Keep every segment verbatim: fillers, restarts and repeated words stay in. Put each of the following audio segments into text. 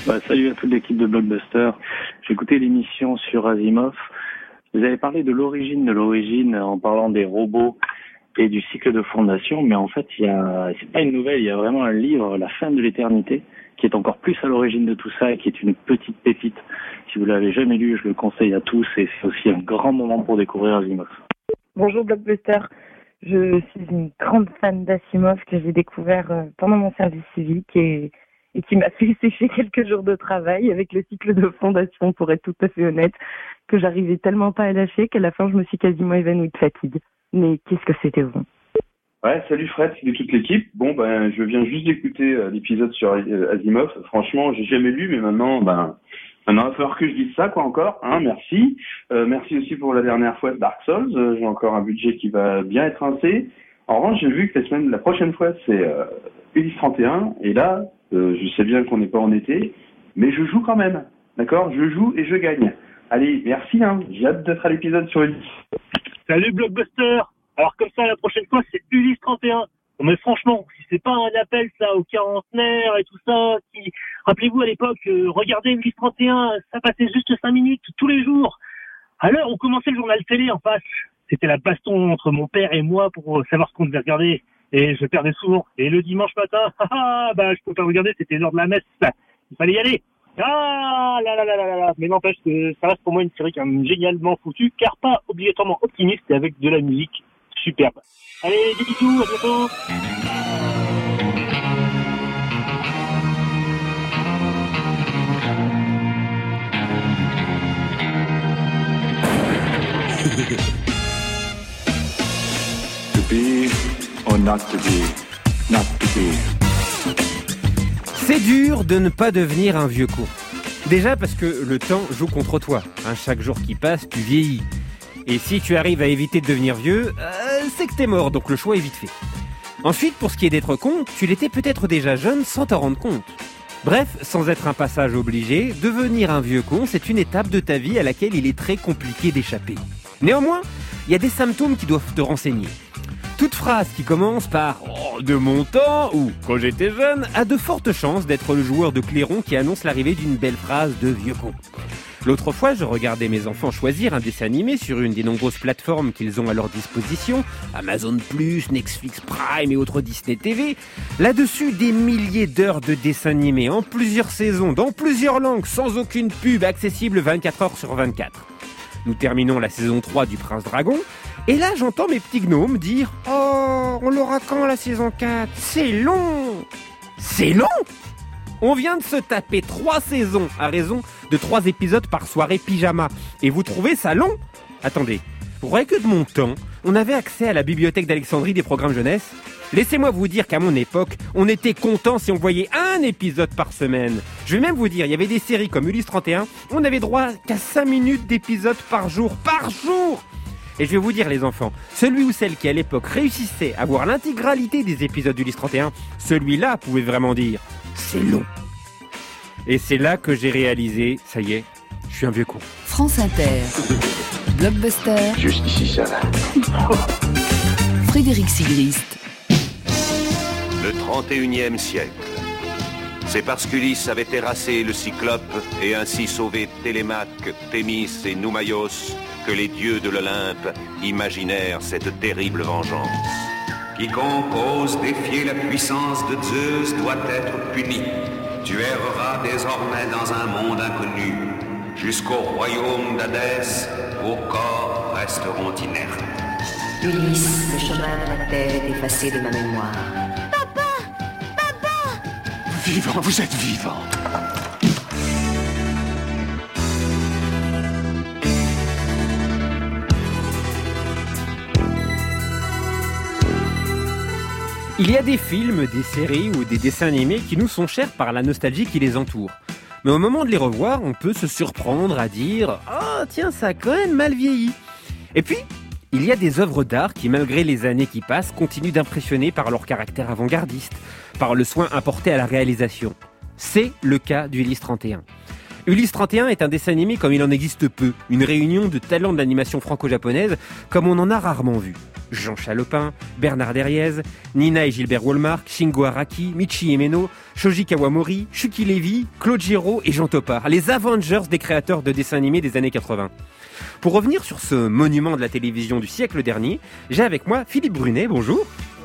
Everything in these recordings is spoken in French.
Bah, salut à toute l'équipe de Blockbuster. J'ai écouté l'émission sur Asimov. Vous avez parlé de l'origine de l'origine en parlant des robots et du cycle de fondation, mais en fait, il y a, c'est pas une nouvelle, il y a vraiment un livre, La fin de l'éternité, qui est encore plus à l'origine de tout ça et qui est une petite pépite. Si vous l'avez jamais lu, je le conseille à tous et c'est aussi un grand moment pour découvrir Asimov. Bonjour Blockbuster. Je suis une grande fan d'Asimov que j'ai découvert pendant mon service civique et, et qui m'a fait sécher quelques jours de travail avec le cycle de fondation, pour être tout à fait honnête, que j'arrivais tellement pas à lâcher qu'à la fin je me suis quasiment évanouie de fatigue. Mais qu'est-ce que c'était bon. Ouais, salut Fred, de toute l'équipe. Bon, ben, je viens juste d'écouter euh, l'épisode sur euh, Asimov. Franchement, j'ai jamais lu, mais maintenant, ben, maintenant, il va falloir que je dise ça, quoi, encore, hein, merci. Euh, merci aussi pour la dernière fois de Dark Souls. Euh, j'ai encore un budget qui va bien être rincé. En revanche, j'ai vu que la semaine, la prochaine fois, c'est euh, Ulysse trente et un. Et là, euh, je sais bien qu'on n'est pas en été, mais je joue quand même. D'accord? Je joue et je gagne. Allez, merci, hein. J'ai hâte d'être à l'épisode sur Ulysse. Salut Blockbuster. Alors comme ça, la prochaine fois, c'est Ulysse trente et un. Non mais franchement, si c'est pas un appel ça aux quarantenaires et tout ça, qui... rappelez-vous à l'époque, euh, regardez Ulysse trente et un, ça passait juste cinq minutes tous les jours. Alors on commençait le journal télé en face. C'était la baston entre mon père et moi pour savoir ce qu'on devait regarder. Et je perdais souvent. Et le dimanche matin, ah bah je pouvais pas regarder, c'était l'heure de la messe. Il fallait y aller. Ah là là là là là là. Mais n'empêche que ça reste pour moi une série quand même génialement foutue, car pas obligatoirement optimiste et avec de la musique superbe. Allez, des bisous, à bientôt. To be or not to be, not to be. C'est dur de ne pas devenir un vieux con. Déjà parce que le temps joue contre toi. Hein, chaque jour qui passe, tu vieillis. Et si tu arrives à éviter de devenir vieux, euh, c'est que t'es mort, donc le choix est vite fait. Ensuite, pour ce qui est d'être con, tu l'étais peut-être déjà jeune sans t'en rendre compte. Bref, sans être un passage obligé, devenir un vieux con, c'est une étape de ta vie à laquelle il est très compliqué d'échapper. Néanmoins, il y a des symptômes qui doivent te renseigner. Toute phrase qui commence par oh, « de mon temps » ou « quand j'étais jeune » a de fortes chances d'être le joueur de clairon qui annonce l'arrivée d'une belle phrase de vieux con. L'autre fois, je regardais mes enfants choisir un dessin animé sur une des nombreuses plateformes qu'ils ont à leur disposition, Amazon plus, Netflix Prime et autres Disney T V. Là-dessus, des milliers d'heures de dessins animés en plusieurs saisons, dans plusieurs langues, sans aucune pub, accessible vingt-quatre heures sur vingt-quatre. Nous terminons la saison trois du Prince Dragon, et là j'entends mes petits gnomes dire « Oh, on l'aura quand la saison quatre ? C'est long !» C'est long ? On vient de se taper trois saisons à raison de trois épisodes par soirée pyjama. Et vous trouvez ça long ? Attendez, vous croyez que de mon temps, on avait accès à la bibliothèque d'Alexandrie des programmes jeunesse ? Laissez-moi vous dire qu'à mon époque, on était content si on voyait un épisode par semaine. Je vais même vous dire, il y avait des séries comme Ulysse trente et un, on avait droit qu'à cinq minutes d'épisodes par jour. Par jour ! Et je vais vous dire les enfants, celui ou celle qui à l'époque réussissait à voir l'intégralité des épisodes d'Ulysse trente et un, celui-là pouvait vraiment dire « c'est long ». Et c'est là que j'ai réalisé, ça y est, je suis un vieux con. France Inter, Blockbuster. Juste ici, ça va. Frédéric Sigrist. Le trente et unième siècle. C'est parce qu'Ulysse avait terrassé le Cyclope et ainsi sauvé Télémaque, Thémis et Noumaios que les dieux de l'Olympe imaginèrent cette terrible vengeance. Quiconque ose défier la puissance de Zeus doit être puni. Tu erreras désormais dans un monde inconnu. Jusqu'au royaume d'Hadès, vos corps resteront inertes. Ulysse, le chemin de la terre est effacé de ma mémoire. Papa! Papa! Vivant, vous êtes vivant. Il y a des films, des séries ou des dessins animés qui nous sont chers par la nostalgie qui les entoure. Mais au moment de les revoir, on peut se surprendre à dire « Ah, oh, tiens, ça a quand même mal vieilli ». Et puis, il y a des œuvres d'art qui, malgré les années qui passent, continuent d'impressionner par leur caractère avant-gardiste, par le soin apporté à la réalisation. C'est le cas d'Ulysse trente et un. Ulysse trente et un est un dessin animé comme il en existe peu, une réunion de talents de l'animation franco-japonaise comme on en a rarement vu. Jean Chalopin, Bernard Derriez, Nina et Gilbert Wallmark, Shingo Araki, Michi Emeno, Shoji Kawamori, Shuki Levy, Claude Giraud et Jean Topard, les Avengers des créateurs de dessins animés des années quatre-vingts. Pour revenir sur ce monument de la télévision du siècle dernier, j'ai avec moi Philippe Brunet, bonjour.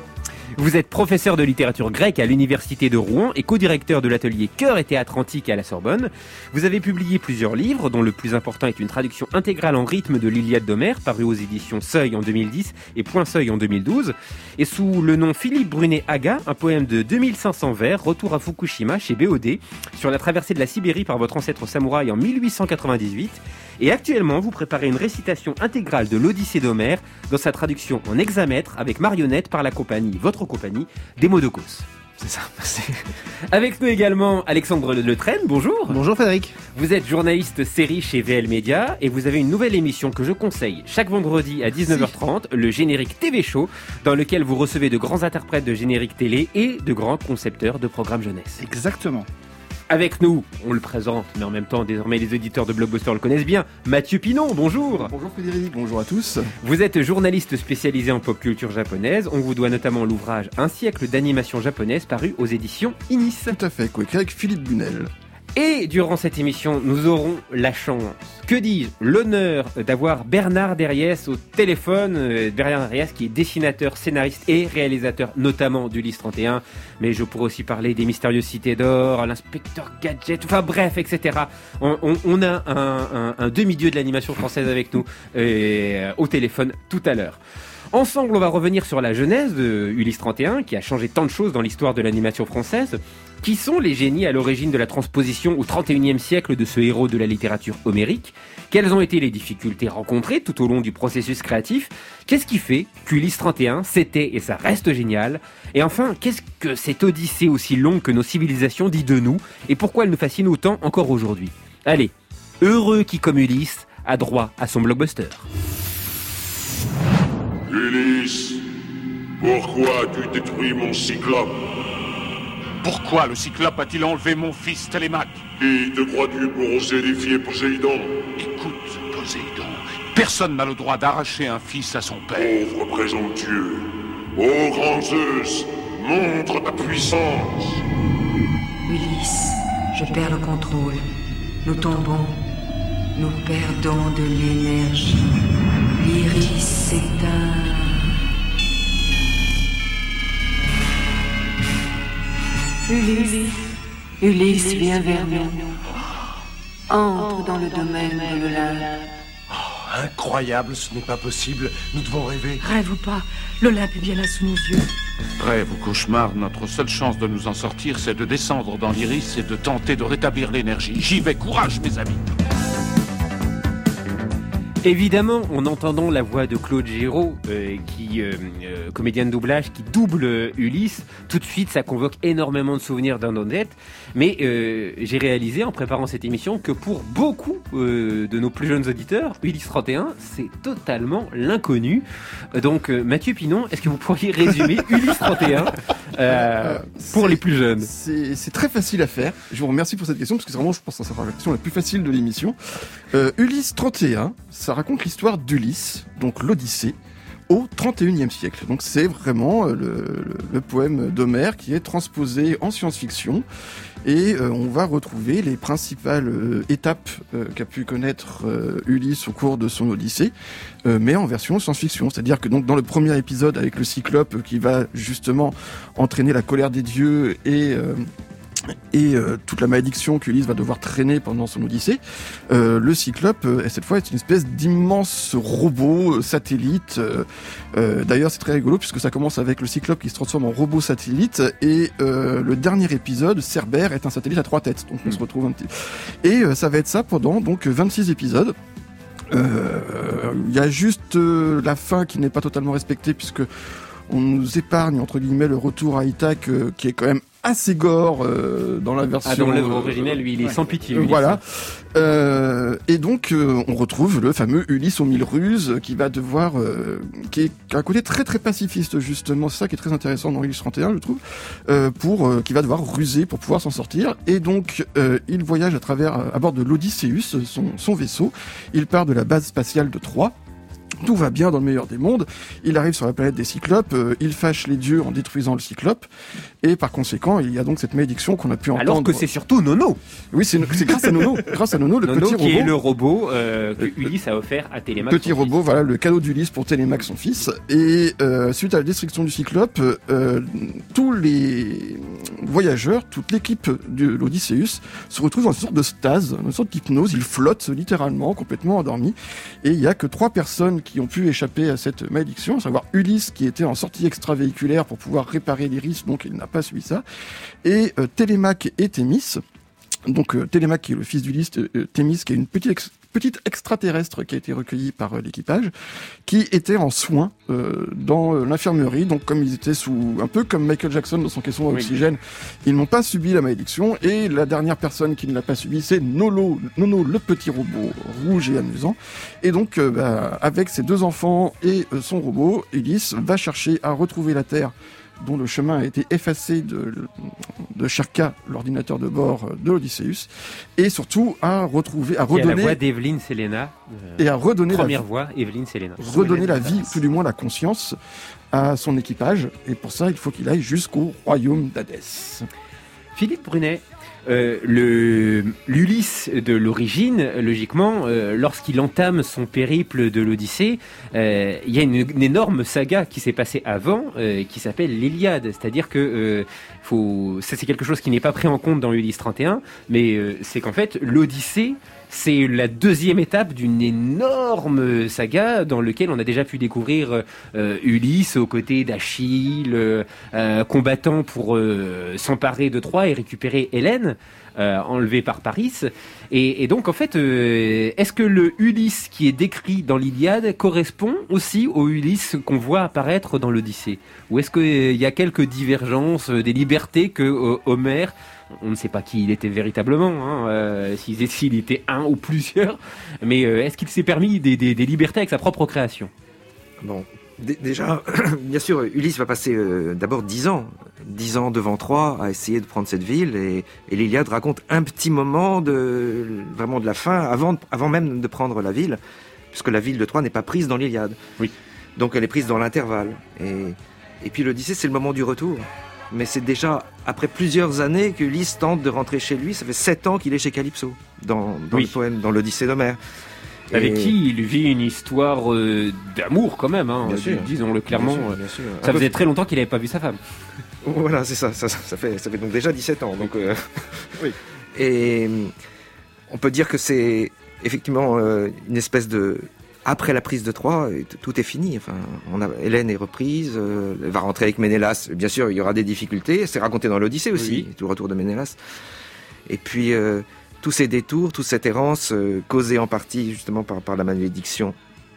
Vous êtes professeur de littérature grecque à l'université de Rouen et co-directeur de l'atelier Chœur et Théâtre Antique à la Sorbonne. Vous avez publié plusieurs livres, dont le plus important est une traduction intégrale en rythme de l'Iliade d'Homère, paru aux éditions Seuil en deux mille dix et Point Seuil en deux mille douze. Et sous le nom Philippe Brunet Aga, un poème de deux mille cinq cents vers, retour à Fukushima chez B O D, sur la traversée de la Sibérie par votre ancêtre samouraï en mille huit cent quatre-vingt-dix-huit. Et actuellement, vous préparez une récitation intégrale de l'Odyssée d'Homère dans sa traduction en hexamètre avec marionnette par la compagnie, votre compagnie, des Modocos. C'est ça, merci. Avec nous également Alexandre Le Train, bonjour. Bonjour Frédéric. Vous êtes journaliste série chez V L Media et vous avez une nouvelle émission que je conseille chaque vendredi à dix-neuf heures trente, le Générique T V Show, dans lequel vous recevez de grands interprètes de générique télé et de grands concepteurs de programmes jeunesse. Exactement. Avec nous, on le présente, mais en même temps, désormais, les auditeurs de Blockbuster le connaissent bien. Mathieu Pinon, bonjour. Bonjour Frédéric, bonjour à tous. Vous êtes journaliste spécialisé en pop culture japonaise. On vous doit notamment l'ouvrage Un siècle d'animation japonaise paru aux éditions Inis. Tout à fait, coécrit avec Philippe Bunel. Et durant cette émission, nous aurons la chance, que dis-je, l'honneur d'avoir Bernard Derriez au téléphone. Euh, Bernard Derriez qui est dessinateur, scénariste et réalisateur notamment d'Ulysse trente et un. Mais je pourrais aussi parler des Mystérieuses Cités d'Or, l'Inspecteur Gadget, enfin bref, et cetera. On, on, on a un, un, un demi-dieu de l'animation française avec nous euh, au téléphone tout à l'heure. Ensemble, on va revenir sur la genèse de Ulysse trente et un, qui a changé tant de choses dans l'histoire de l'animation française. Qui sont les génies à l'origine de la transposition au trente et unième siècle de ce héros de la littérature homérique? Quelles ont été les difficultés rencontrées tout au long du processus créatif? Qu'est-ce qui fait qu'Ulysse trente et un, c'était et ça reste génial? Et enfin, qu'est-ce que cette odyssée aussi longue que nos civilisations dit de nous? Et pourquoi elle nous fascine autant encore aujourd'hui? Allez, heureux qui, comme Ulysse, a droit à son blockbuster. Ulysse, pourquoi tu détruis mon cyclope? Pourquoi le cyclope a-t-il enlevé mon fils Télémaque? Qui te crois-tu pour oser défier Poséidon? Écoute, Poséidon, personne n'a le droit d'arracher un fils à son père. Pauvre présomptueux, ô grand Zeus, montre ta puissance. Ulysse, je perds le contrôle. Nous tombons. Nous perdons de l'énergie. L'iris s'éteint. Ulysse, Ulysse, viens vers nous. Entre dans le domaine de l'Olympe. Oh, incroyable, ce n'est pas possible. Nous devons rêver. Rêve ou pas, l'Olympe est bien là sous nos yeux. Rêve ou cauchemar, notre seule chance de nous en sortir, c'est de descendre dans l'Iris et de tenter de rétablir l'énergie. J'y vais, courage, mes amis. Évidemment, en entendant la voix de Claude Giraud, euh, qui, euh, euh, comédien de doublage, qui double euh, Ulysse, tout de suite, ça convoque énormément de souvenirs d'un honnête. Mais euh, j'ai réalisé, en préparant cette émission, que pour beaucoup euh, de nos plus jeunes auditeurs, Ulysse trente et un, c'est totalement l'inconnu. Donc, euh, Mathieu Pinon, est-ce que vous pourriez résumer Ulysse trente et un euh, pour les plus jeunes? c'est, c'est très facile à faire. Je vous remercie pour cette question, parce que c'est vraiment, je pense, que c'est la question la plus facile de l'émission. Euh, Ulysse trente et un, ça raconte l'histoire d'Ulysse, donc l'Odyssée, au trente et unième siècle. Donc c'est vraiment le, le, le poème d'Homère qui est transposé en science-fiction. Et euh, on va retrouver les principales euh, étapes euh, qu'a pu connaître euh, Ulysse au cours de son Odyssée, euh, mais en version science-fiction. C'est-à-dire que donc dans le premier épisode avec le Cyclope euh, qui va justement entraîner la colère des dieux et euh, et euh, toute la malédiction qu'Ulysse va devoir traîner pendant son Odyssée, euh, le Cyclope, euh, cette fois, est une espèce d'immense robot euh, satellite. Euh, euh, d'ailleurs, c'est très rigolo puisque ça commence avec le Cyclope qui se transforme en robot satellite et euh, le dernier épisode, Cerbère, est un satellite à trois têtes. Donc on se retrouve un petit... Et euh, ça va être ça pendant donc vingt-six épisodes. Il euh, y a juste euh, la fin qui n'est pas totalement respectée puisque on nous épargne entre guillemets le retour à Ithaque euh, qui est quand même assez gore euh, dans la version... Ah, dans l'œuvre originelle, lui, il est ouais. sans pitié. Euh, Ulysse. voilà. Euh, et donc, euh, on retrouve le fameux Ulysse aux mille ruses qui va devoir... Euh, qui, est, qui a un côté très très pacifiste, justement. C'est ça qui est très intéressant dans Ulysse trente et un, je trouve. Euh, pour euh, qui va devoir ruser pour pouvoir s'en sortir. Et donc, euh, il voyage à travers, à bord de l'Odysseus, son, son vaisseau. Il part de la base spatiale de Troie. Tout va bien dans le meilleur des mondes. Il arrive sur la planète des Cyclopes, euh, il fâche les dieux en détruisant le Cyclope, et par conséquent, il y a donc cette malédiction qu'on a pu entendre. Alors que c'est surtout Nono. Oui, c'est, c'est grâce à Nono, grâce à Nono, le Nono petit qui robot. est le robot euh, que Ulysse a offert à Télémaque. Petit robot, voilà, le cadeau d'Ulysse pour Télémaque, son fils. Et euh, suite à la destruction du Cyclope, euh, tous les voyageurs, toute l'équipe de l'Odysseus se retrouvent dans une sorte de stase, une sorte d'hypnose. Ils flottent littéralement, complètement endormis. Et il y a que trois personnes qui ont pu échapper à cette malédiction, à savoir Ulysse qui était en sortie extravéhiculaire pour pouvoir réparer l'Iris, donc il n'a pas subi ça, et euh, Télémaque et Thémis. Donc euh, Télémaque qui est le fils d'Ulysse, euh, Thémis qui est une petite ex- petite extraterrestre qui a été recueillie par euh, l'équipage, qui était en soins euh, dans euh, l'infirmerie. Donc comme ils étaient sous, un peu comme Michael Jackson dans son caisson à Oui. oxygène, ils n'ont pas subi la malédiction. Et la dernière personne qui ne l'a pas subi, c'est Nono, Nono le petit robot rouge et amusant. Et donc euh, bah, avec ses deux enfants et euh, son robot, Ulysse va chercher à retrouver la Terre, dont le chemin a été effacé de, de Sherka, l'ordinateur de bord de l'Odysseus, et surtout à retrouver, à Il y a la redonner, voix d'Evelyne Selena. euh, et à redonner Première la, voix, Evelyne Selena. redonner la vie, tout du moins la conscience, à son équipage. Et pour ça, il faut qu'il aille jusqu'au royaume d'Hadès. Philippe Brunet, euh, le, l'Ulysse de l'origine, logiquement, euh, lorsqu'il entame son périple de l'Odyssée, euh, il y a une, une énorme saga qui s'est passée avant, euh, qui s'appelle l'Iliade. C'est-à-dire que euh, faut, ça c'est quelque chose qui n'est pas pris en compte dans Ulysse trente et un, mais euh, c'est qu'en fait l'Odyssée, c'est la deuxième étape d'une énorme saga dans laquelle on a déjà pu découvrir euh, Ulysse aux côtés d'Achille, euh, euh, combattant pour euh, s'emparer de Troie et récupérer Hélène, euh, enlevée par Paris. Et, et donc, en fait, euh, est-ce que le Ulysse qui est décrit dans l'Iliade correspond aussi au Ulysse qu'on voit apparaître dans l'Odyssée ? Ou est-ce qu'il y a quelques divergences, des libertés que euh, Homère... On ne sait pas qui il était véritablement, hein, euh, s'il, s'il était un ou plusieurs, mais euh, est-ce qu'il s'est permis des, des, des libertés avec sa propre création ? Bon, d- déjà, bien sûr, Ulysse va passer euh, d'abord dix ans, dix ans devant Troie à essayer de prendre cette ville, et, et l'Iliade raconte un petit moment de vraiment de la fin, avant, avant même de prendre la ville, puisque la ville de Troie n'est pas prise dans l'Iliade. Oui. Donc elle est prise dans l'intervalle. Et, et puis l'Odyssée, c'est le moment du retour. Mais c'est déjà après plusieurs années qu'Ulysse tente de rentrer chez lui. Ça fait sept ans qu'il est chez Calypso, dans, dans Oui. le poème, dans l'Odyssée d'Homère. Avec Et- qui il vit une histoire euh, d'amour quand même, hein, Bien sûr. disons-le clairement. Bien sûr, bien sûr. Ça Un peu- faisait très longtemps qu'il n'avait pas vu sa femme. Voilà, c'est ça, ça, ça fait, ça fait donc déjà dix-sept ans. Donc, euh, Oui. Et euh, on peut dire que c'est effectivement euh, une espèce de... Après la prise de Troie, et t- tout est fini. Enfin, on a, Hélène est reprise, euh, elle va rentrer avec Ménélas. Bien sûr, il y aura des difficultés. C'est raconté dans l'Odyssée aussi, Oui. tout le retour de Ménélas. Et puis, euh, tous ces détours, toute cette errance, euh, causée en partie justement par, par la malédiction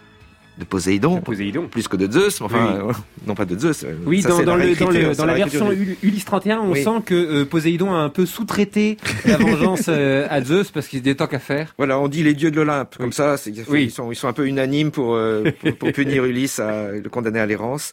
de Poséidon, Poséidon. plus que de Zeus, mais enfin, Oui. euh, non pas de Zeus. euh, Oui, ça, dans, c'est dans, la le, dans, réécriture, le, c'est dans la réécriture version du- Ul- Ulysse trente et un, on Oui. sent que euh, Poséidon a un peu sous-traité la vengeance euh, à Zeus parce qu'il y a des temps qu'à faire. Voilà, on dit les dieux de l'Olympe, comme ça, c'est, Oui. ils, sont, ils sont un peu unanimes pour, euh, pour, pour punir Ulysse, à, le condamner à l'errance.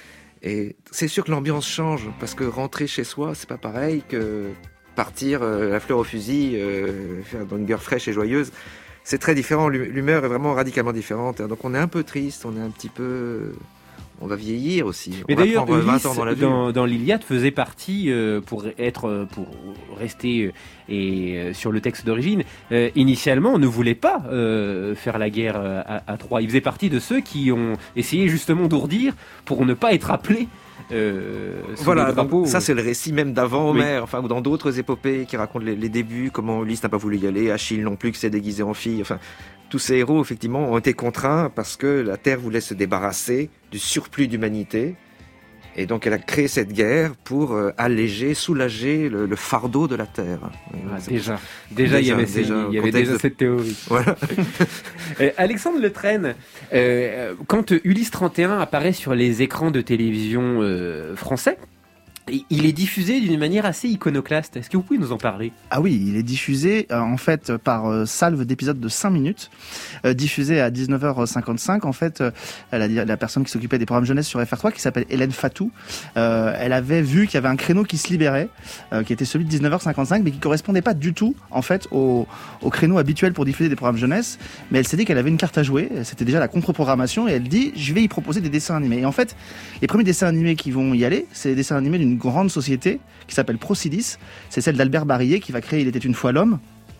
Et c'est sûr que l'ambiance change, parce que rentrer chez soi, c'est pas pareil que partir euh, la fleur au fusil, euh, faire dans une guerre fraîche et joyeuse. C'est très différent, l'hu- l'humeur est vraiment radicalement différente. Donc on est un peu triste, on est un petit peu... On va vieillir aussi. Mais on va d'ailleurs, prendre vingt Ulysse, ans dans la vie. dans, dans l'Iliade, faisait partie, euh, pour être, euh, pour rester euh, et euh, sur le texte d'origine, euh, initialement, on ne voulait pas euh, faire la guerre euh, à, à Troie. Il faisait partie de ceux qui ont essayé justement d'ourdir pour ne pas être appelés. Euh, sous Voilà, le drapeau. donc ça c'est le récit même d'avant Oui. Homère, enfin ou dans d'autres épopées qui racontent les, les débuts, comment Ulysse n'a pas voulu y aller, Achille non plus qui s'est déguisé en fille, enfin tous ces héros effectivement ont été contraints parce que la Terre voulait se débarrasser du surplus d'humanité et donc elle a créé cette guerre pour euh, alléger, soulager le, le fardeau de la Terre. Ah, déjà, déjà, il y avait, ces- il y avait déjà de... cette théorie. Voilà. Euh, Alexandre Le Traîne, euh, quand Ulysse trente et un apparaît sur les écrans de télévision euh, français, Il est diffusé d'une manière assez iconoclaste. Est-ce que vous pouvez nous en parler ? Ah oui, il est diffusé euh, en fait par euh, salve d'épisodes de cinq minutes, euh, diffusé à dix-neuf heures cinquante-cinq. En fait, euh, la, la personne qui s'occupait des programmes jeunesse sur F R trois, qui s'appelle Hélène Fatou, euh, elle avait vu qu'il y avait un créneau qui se libérait, euh, qui était celui de dix-neuf heures cinquante-cinq, mais qui correspondait pas du tout en fait au, au créneau habituel pour diffuser des programmes jeunesse. Mais elle s'est dit qu'elle avait une carte à jouer. C'était déjà la contre-programmation et elle dit je vais y proposer des dessins animés. Et en fait, les premiers dessins animés qui vont y aller, c'est des dessins animés d'une grande société qui s'appelle Procidis. C'est celle d'Albert Barillet qui va créer Il était une fois l'homme.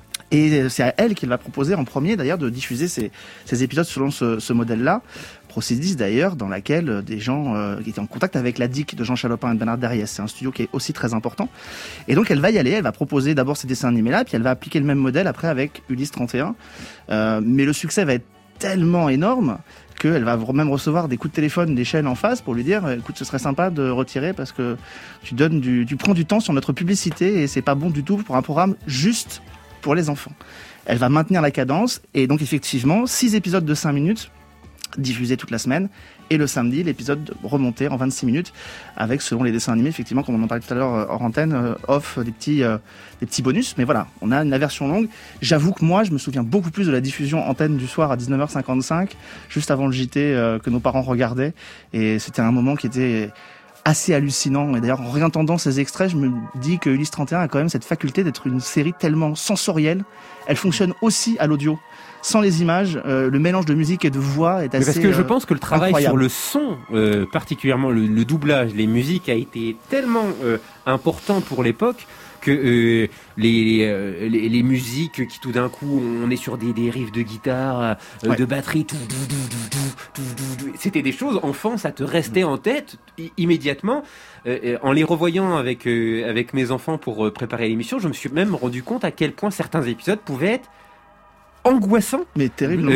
Et c'est à elle qu'il va proposer en premier d'ailleurs de diffuser ces, ces épisodes selon ce, ce modèle-là. Procidis d'ailleurs, dans laquelle des gens euh, qui étaient en contact avec la D I C de Jean Chalopin et de Bernard Derriès. C'est un studio qui est aussi très important. Et donc elle va y aller, elle va proposer d'abord ces dessins animés-là, puis elle va appliquer le même modèle après avec Ulysse trente et un. Euh, mais le succès va être tellement énorme qu'elle va même recevoir des coups de téléphone des chaînes en face pour lui dire écoute, ce serait sympa de retirer parce que tu donnes du, tu prends du temps sur notre publicité et c'est pas bon du tout pour un programme juste pour les enfants. Elle va maintenir la cadence et donc effectivement six épisodes de cinq minutes diffusés toute la semaine et le samedi l'épisode remonté en vingt-six minutes avec selon les dessins animés effectivement comme on en parlait tout à l'heure hors antenne euh, off des petits euh, des petits bonus, mais voilà, on a une version longue. J'avoue que moi je me souviens beaucoup plus de la diffusion antenne du soir à dix-neuf heures cinquante-cinq juste avant le J T euh, que nos parents regardaient et c'était un moment qui était assez hallucinant. Et d'ailleurs, en réentendant ces extraits, je me dis que Ulysse trente et un a quand même cette faculté d'être une série tellement sensorielle. Elle fonctionne aussi à l'audio. Sans les images, euh, le mélange de musique et de voix est assez incroyable. Parce que je pense que le travail incroyable. sur le son, euh, particulièrement le, le doublage, les musiques, a été tellement euh, important pour l'époque que euh, les, euh, les les musiques qui tout d'un coup on est sur des, des riffs de guitare, euh, ouais. de batterie, tout, tout, tout, tout, tout, tout, c'était des choses enfant, ça te restait en tête i- immédiatement. Euh, en les revoyant avec euh, avec mes enfants pour euh, préparer l'émission, je me suis même rendu compte à quel point certains épisodes pouvaient être angoissant, mais terriblement,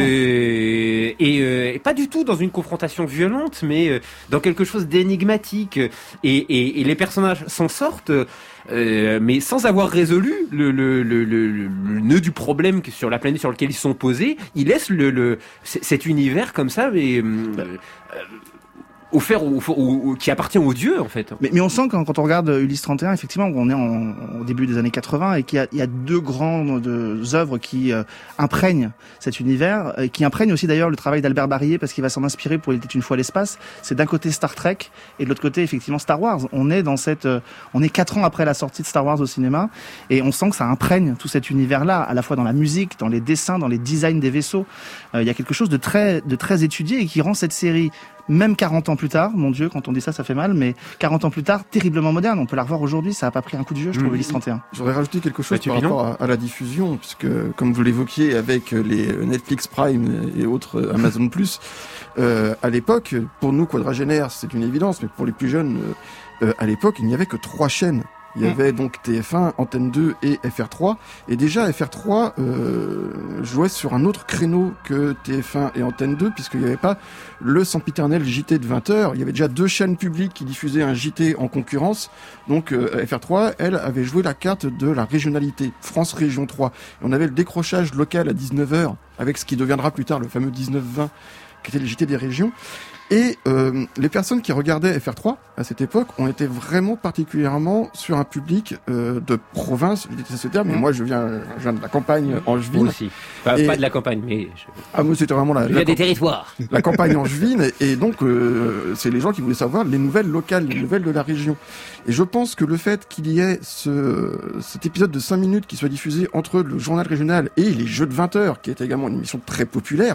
euh, et, euh, et pas du tout dans une confrontation violente, mais euh, dans quelque chose d'énigmatique. Et, et, et les personnages s'en sortent, euh, mais sans avoir résolu le, le, le, le, le nœud du problème sur la planète sur lequel ils sont posés. Ils laissent le, le cet univers comme ça, mais euh, euh, offert au, au, au, qui appartient aux dieux en fait. Mais, mais on sent quand, quand on regarde Ulysse trente et un, effectivement, on est en, au début des années quatre-vingts et qu'il y a, il y a deux grandes œuvres qui euh, imprègnent cet univers, et qui imprègnent aussi d'ailleurs le travail d'Albert Barillet parce qu'il va s'en inspirer pour Il était une fois l'espace. C'est d'un côté Star Trek et de l'autre côté effectivement Star Wars. On est dans cette, euh, on est quatre ans après la sortie de Star Wars au cinéma et on sent que ça imprègne tout cet univers-là, à la fois dans la musique, dans les dessins, dans les designs des vaisseaux. Euh, il y a quelque chose de très, de très étudié et qui rend cette série même quarante ans plus tard, mon Dieu, quand on dit ça, ça fait mal, mais quarante ans plus tard, terriblement moderne. On peut la revoir aujourd'hui, ça n'a pas pris un coup de vieux, je trouve, mmh. Ulysse trente et un. J'aurais rajouté quelque chose bah, par rapport à, à la diffusion, puisque, comme vous l'évoquiez, avec les Netflix Prime et autres Amazon Plus, euh, à l'époque, pour nous, quadragénaires, c'est une évidence, mais pour les plus jeunes, euh, à l'époque, il n'y avait que trois chaînes. Il y avait donc T F un, Antenne deux et F R trois. Et déjà, F R trois euh, jouait sur un autre créneau que T F un et Antenne deux, puisqu'il n'y avait pas le sempiternel J T de vingt heures. Il y avait déjà deux chaînes publiques qui diffusaient un J T en concurrence. Donc euh, F R trois, elle, avait joué la carte de la régionalité, France Région trois. Et on avait le décrochage local à dix-neuf heures, avec ce qui deviendra plus tard le fameux dix-neuf vingt, qui était le J T des régions. Et euh, les personnes qui regardaient F R trois à cette époque ont été vraiment particulièrement sur un public euh, de province, je déteste ce terme, mais mmh. moi je viens, je viens de la campagne angevine. Moi aussi. Pas, et... pas de la campagne, mais... Je... Ah moi c'était vraiment la... Il y a des territoires. La campagne angevine, et, et donc euh, c'est les gens qui voulaient savoir les nouvelles locales, les nouvelles de la région. Et je pense que le fait qu'il y ait ce, cet épisode de cinq minutes qui soit diffusé entre le journal régional et les Jeux de vingt heures, qui est également une émission très populaire,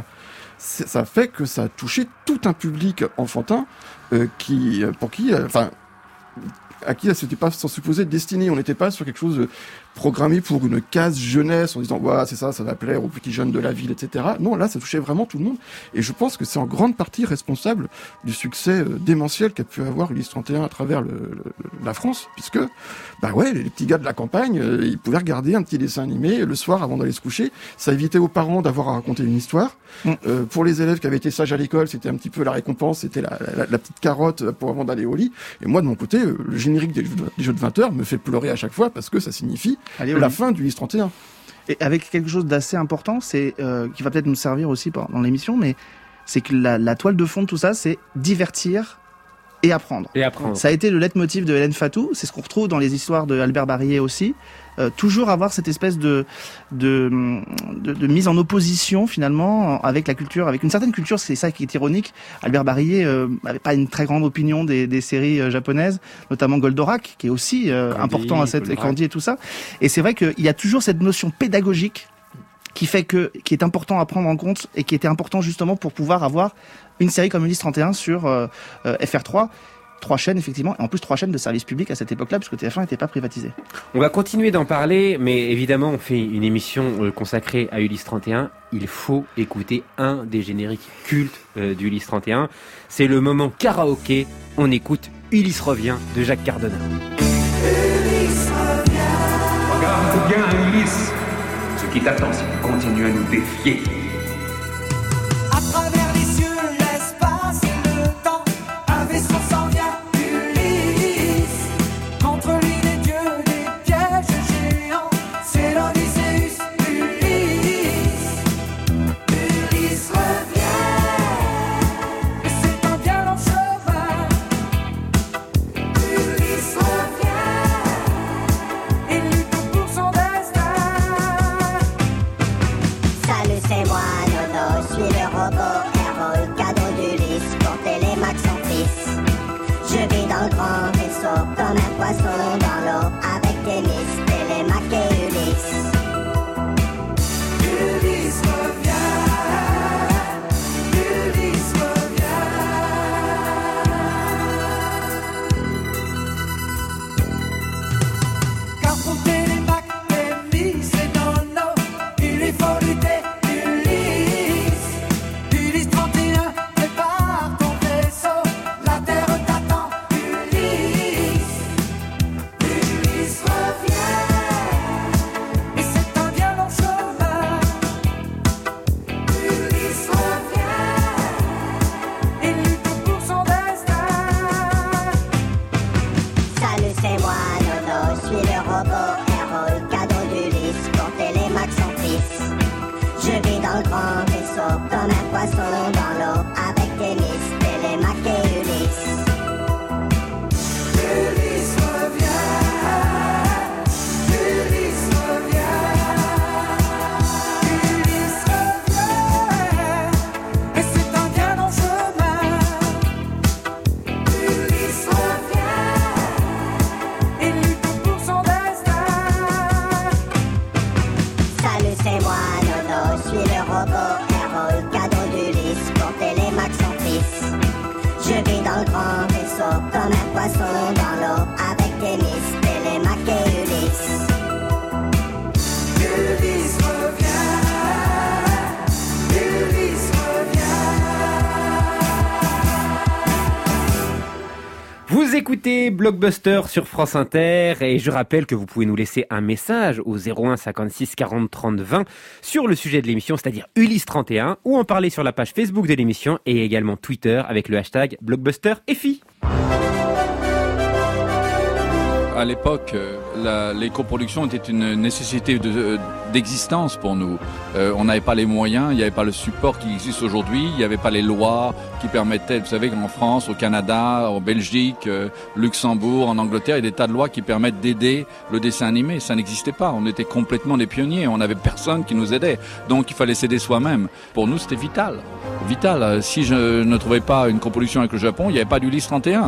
ça fait que ça a touché tout un public enfantin euh, qui, pour qui, enfin, euh, à qui c'était pas sans supposer destiné. On n'était pas sur quelque chose de programmé pour une case jeunesse en disant ouais, c'est ça, ça va plaire aux petits jeunes de la ville, et cetera. Non, là, ça touchait vraiment tout le monde. Et je pense que c'est en grande partie responsable du succès euh, démentiel qu'a pu avoir Ulysse trente et un à travers le, le, la France, puisque bah ouais, les petits gars de la campagne, euh, ils pouvaient regarder un petit dessin animé le soir avant d'aller se coucher. Ça évitait aux parents d'avoir à raconter une histoire. Mmh. Euh, pour les élèves qui avaient été sages à l'école, c'était un petit peu la récompense, c'était la, la, la petite carotte pour avant d'aller au lit. Et moi, de mon côté, euh, le générique des jeux, de, des jeux de vingt heures me fait pleurer à chaque fois parce que ça signifie Allez, la fin du Ulysse trente et un. Et avec quelque chose d'assez important, c'est euh, qui va peut-être nous servir aussi dans l'émission, mais c'est que la, la toile de fond de tout ça, c'est divertir et apprendre. Et apprendre. Ça a été le leitmotiv de Hélène Fatou, c'est ce qu'on retrouve dans les histoires de Albert Barillet aussi. Euh, toujours avoir cette espèce de, de, de, de mise en opposition finalement avec la culture, avec une certaine culture, c'est ça qui est ironique. Albert Barillet euh, avait pas une très grande opinion des, des séries euh, japonaises, notamment Goldorak, qui est aussi euh, Candy, important à cette Goldorak. Candy et tout ça. Et c'est vrai qu'il y a toujours cette notion pédagogique qui fait que, qui est important à prendre en compte et qui était important justement pour pouvoir avoir une série comme Ulysse trente et un sur euh, euh, F R trois. Trois chaînes, effectivement, et en plus trois chaînes de service public à cette époque-là, puisque T F un n'était pas privatisé. On va continuer d'en parler, mais évidemment, on fait une émission euh, consacrée à Ulysse trente et un. Il faut écouter un des génériques cultes euh, d'Ulysse trente et un. C'est le moment karaoké. On écoute Ulysse revient de Jacques Cardona. Ulysse revient. Regarde bien, Ulysse. Ce qui t'attend si tu continues à nous défier. À travers les cieux, l'espace et le temps, un vaisseau s'en vient. Contre lui les dieux, des pièges géants, c'est l'Odysseus, Ulysse. Ulysse revient, et c'est un bien long chemin. Ulysse revient, il lutte pour son destin. Salut, c'est moi, Nono, je suis le robot héros, le cadeau d'Ulysse pour Télémaque son fils. Je vis dans le grand vaisseau comme un poisson dans l'eau avec Témis, Télémaque et Ulysse. Ulysse revient, Ulysse revient. Car pour Télémaque, Témis et Nono, il lui faut lutter, Ulysse. Ulysse trente et un, prépare ton vaisseau, la terre t'attend, Ulysse. Ulysse revient, et c'est un bien long chemin. Ulysse revient, il lutte pour son destin. Salut, c'est moi, Nono, je suis le robot héros, le cadeau d'Ulysse pour Télémaque son fils. Je vis dans le grand vaisseau comme un poisson dans l'eau avec Témis, Télémaque et Ulysse. Ulysse revient, Ulysse revient. Ulysse revient, et c'est un bien long chemin. Ulysse revient, il lutte pour son destin. Salut, c'est moi, Nono, je suis le robot héros, le cadeau d'Ulysse pour Télémaque son fils. Je vis dans le grand vaisseau comme un poisson dans l'eau avec Témis, Télémaque et Ulysse. Ulysse revient, Ulysse revient. Vous écoutez Blockbuster sur France Inter et je rappelle que vous pouvez nous laisser un message au zéro un cinquante-six quarante trente vingt sur le sujet de l'émission, c'est-à-dire Ulysse trente et un, ou en parler sur la page Facebook de l'émission et également Twitter avec le hashtag BlockbusterFI. À l'époque, euh, la- les coproductions étaient une nécessité de- euh, d'existence pour nous. Euh, on n'avait pas les moyens, il n'y avait pas le support qui existe aujourd'hui, il n'y avait pas les lois qui permettaient, vous savez qu'en France, au Canada, en Belgique, euh, Luxembourg, en Angleterre, il y a des tas de lois qui permettent d'aider le dessin animé. Ça n'existait pas. On était complètement des pionniers, on n'avait personne qui nous aidait. Donc il fallait s'aider soi-même. Pour nous, c'était vital. Vital. Euh, Si je ne trouvais pas une coproduction avec le Japon, il n'y avait pas d'Ulysse trente et un.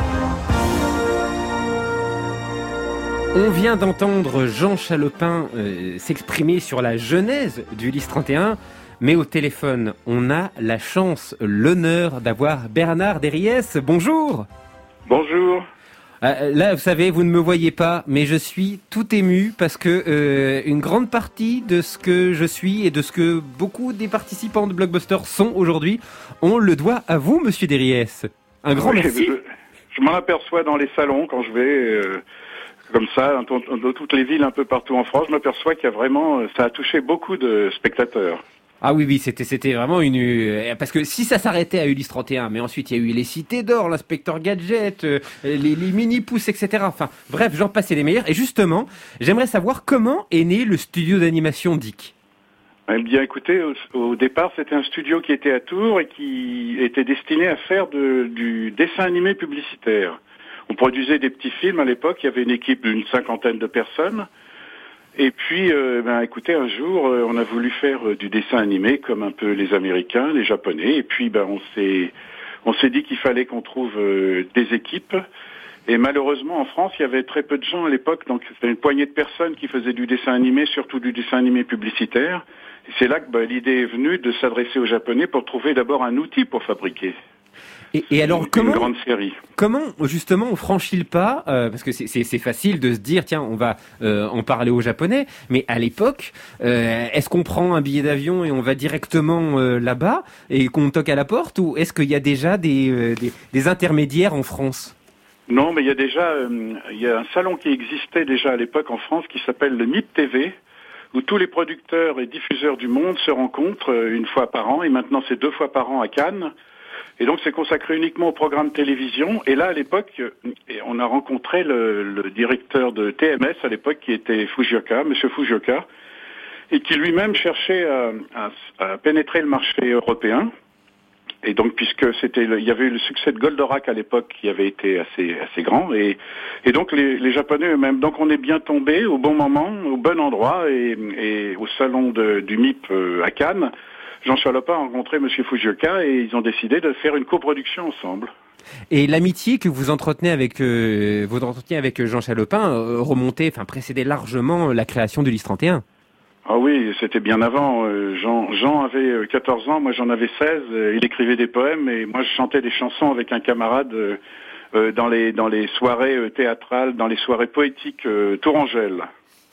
On vient d'entendre Jean Chalopin euh, s'exprimer sur la genèse d'Ulysse trente et un, mais au téléphone, on a la chance, l'honneur d'avoir Bernard Derriès. Bonjour. Bonjour. Euh, là, vous savez, vous ne me voyez pas, mais je suis tout ému parce que euh, une grande partie de ce que je suis et de ce que beaucoup des participants de Blockbuster sont aujourd'hui, on le doit à vous, Monsieur Derriès. Un grand Oui, merci. Je, je m'en aperçois dans les salons quand je vais... Euh... Comme ça, dans, dans toutes les villes un peu partout en France, je m'aperçois qu'il y a vraiment, ça a touché beaucoup de spectateurs. Ah oui, oui, c'était, c'était vraiment une... euh, Parce que si ça s'arrêtait à Ulysse trente et un, mais ensuite il y a eu les Cités d'Or, l'inspecteur Gadget, euh, les, les mini-pousses, et cetera. Enfin, bref, j'en passais les meilleurs. Et justement, j'aimerais savoir comment est né le studio d'animation D I C. Eh bien, écoutez, au, au départ, c'était un studio qui était à Tours et qui était destiné à faire de, du dessin animé publicitaire. On produisait des petits films à l'époque, il y avait une équipe d'une cinquantaine de personnes. Et puis, euh, ben, écoutez, un jour, euh, on a voulu faire euh, du dessin animé comme un peu les Américains, les Japonais. Et puis, ben, on s'est, on s'est dit qu'il fallait qu'on trouve euh, des équipes. Et malheureusement, en France, il y avait très peu de gens à l'époque. Donc, c'était une poignée de personnes qui faisaient du dessin animé, surtout du dessin animé publicitaire. Et c'est là que ben, l'idée est venue de s'adresser aux Japonais pour trouver d'abord un outil pour fabriquer. Et, et alors, une, comment, une grande série. Comment, justement, on franchit le pas euh, parce que c'est, c'est, c'est facile de se dire, tiens, on va euh, en parler aux Japonais. Mais à l'époque, euh, est-ce qu'on prend un billet d'avion et on va directement euh, là-bas et qu'on toque à la porte, ou est-ce qu'il y a déjà des, euh, des, des intermédiaires en France? Non, mais il y a déjà, euh, il y a un salon qui existait déjà à l'époque en France qui s'appelle le M I P T V, où tous les producteurs et diffuseurs du monde se rencontrent euh, une fois par an, et maintenant c'est deux fois par an à Cannes. Et donc c'est consacré uniquement au programme de télévision. Et là, à l'époque, on a rencontré le, le directeur de T M S à l'époque, qui était Fujioka, Monsieur Fujioka, et qui lui-même cherchait à, à, à pénétrer le marché européen. Et donc, puisque c'était, le, il y avait eu le succès de Goldorak à l'époque, qui avait été assez assez grand, et, et donc les, les Japonais eux-mêmes. Donc, on est bien tombé au bon moment, au bon endroit, et, et au salon de, du M I P euh, à Cannes. Jean Chalopin a rencontré Monsieur Fujioka et ils ont décidé de faire une coproduction ensemble. Et l'amitié que vous entretenez avec euh, votre entretien avec Jean Chalopin euh, remontait, enfin précédait largement la création d'Ulysse trente et un. Ah oui, c'était bien avant. Jean, Jean avait quatorze ans, moi j'en avais seize. Il écrivait des poèmes et moi je chantais des chansons avec un camarade euh, dans les dans les soirées théâtrales, dans les soirées poétiques euh, Tourangelle.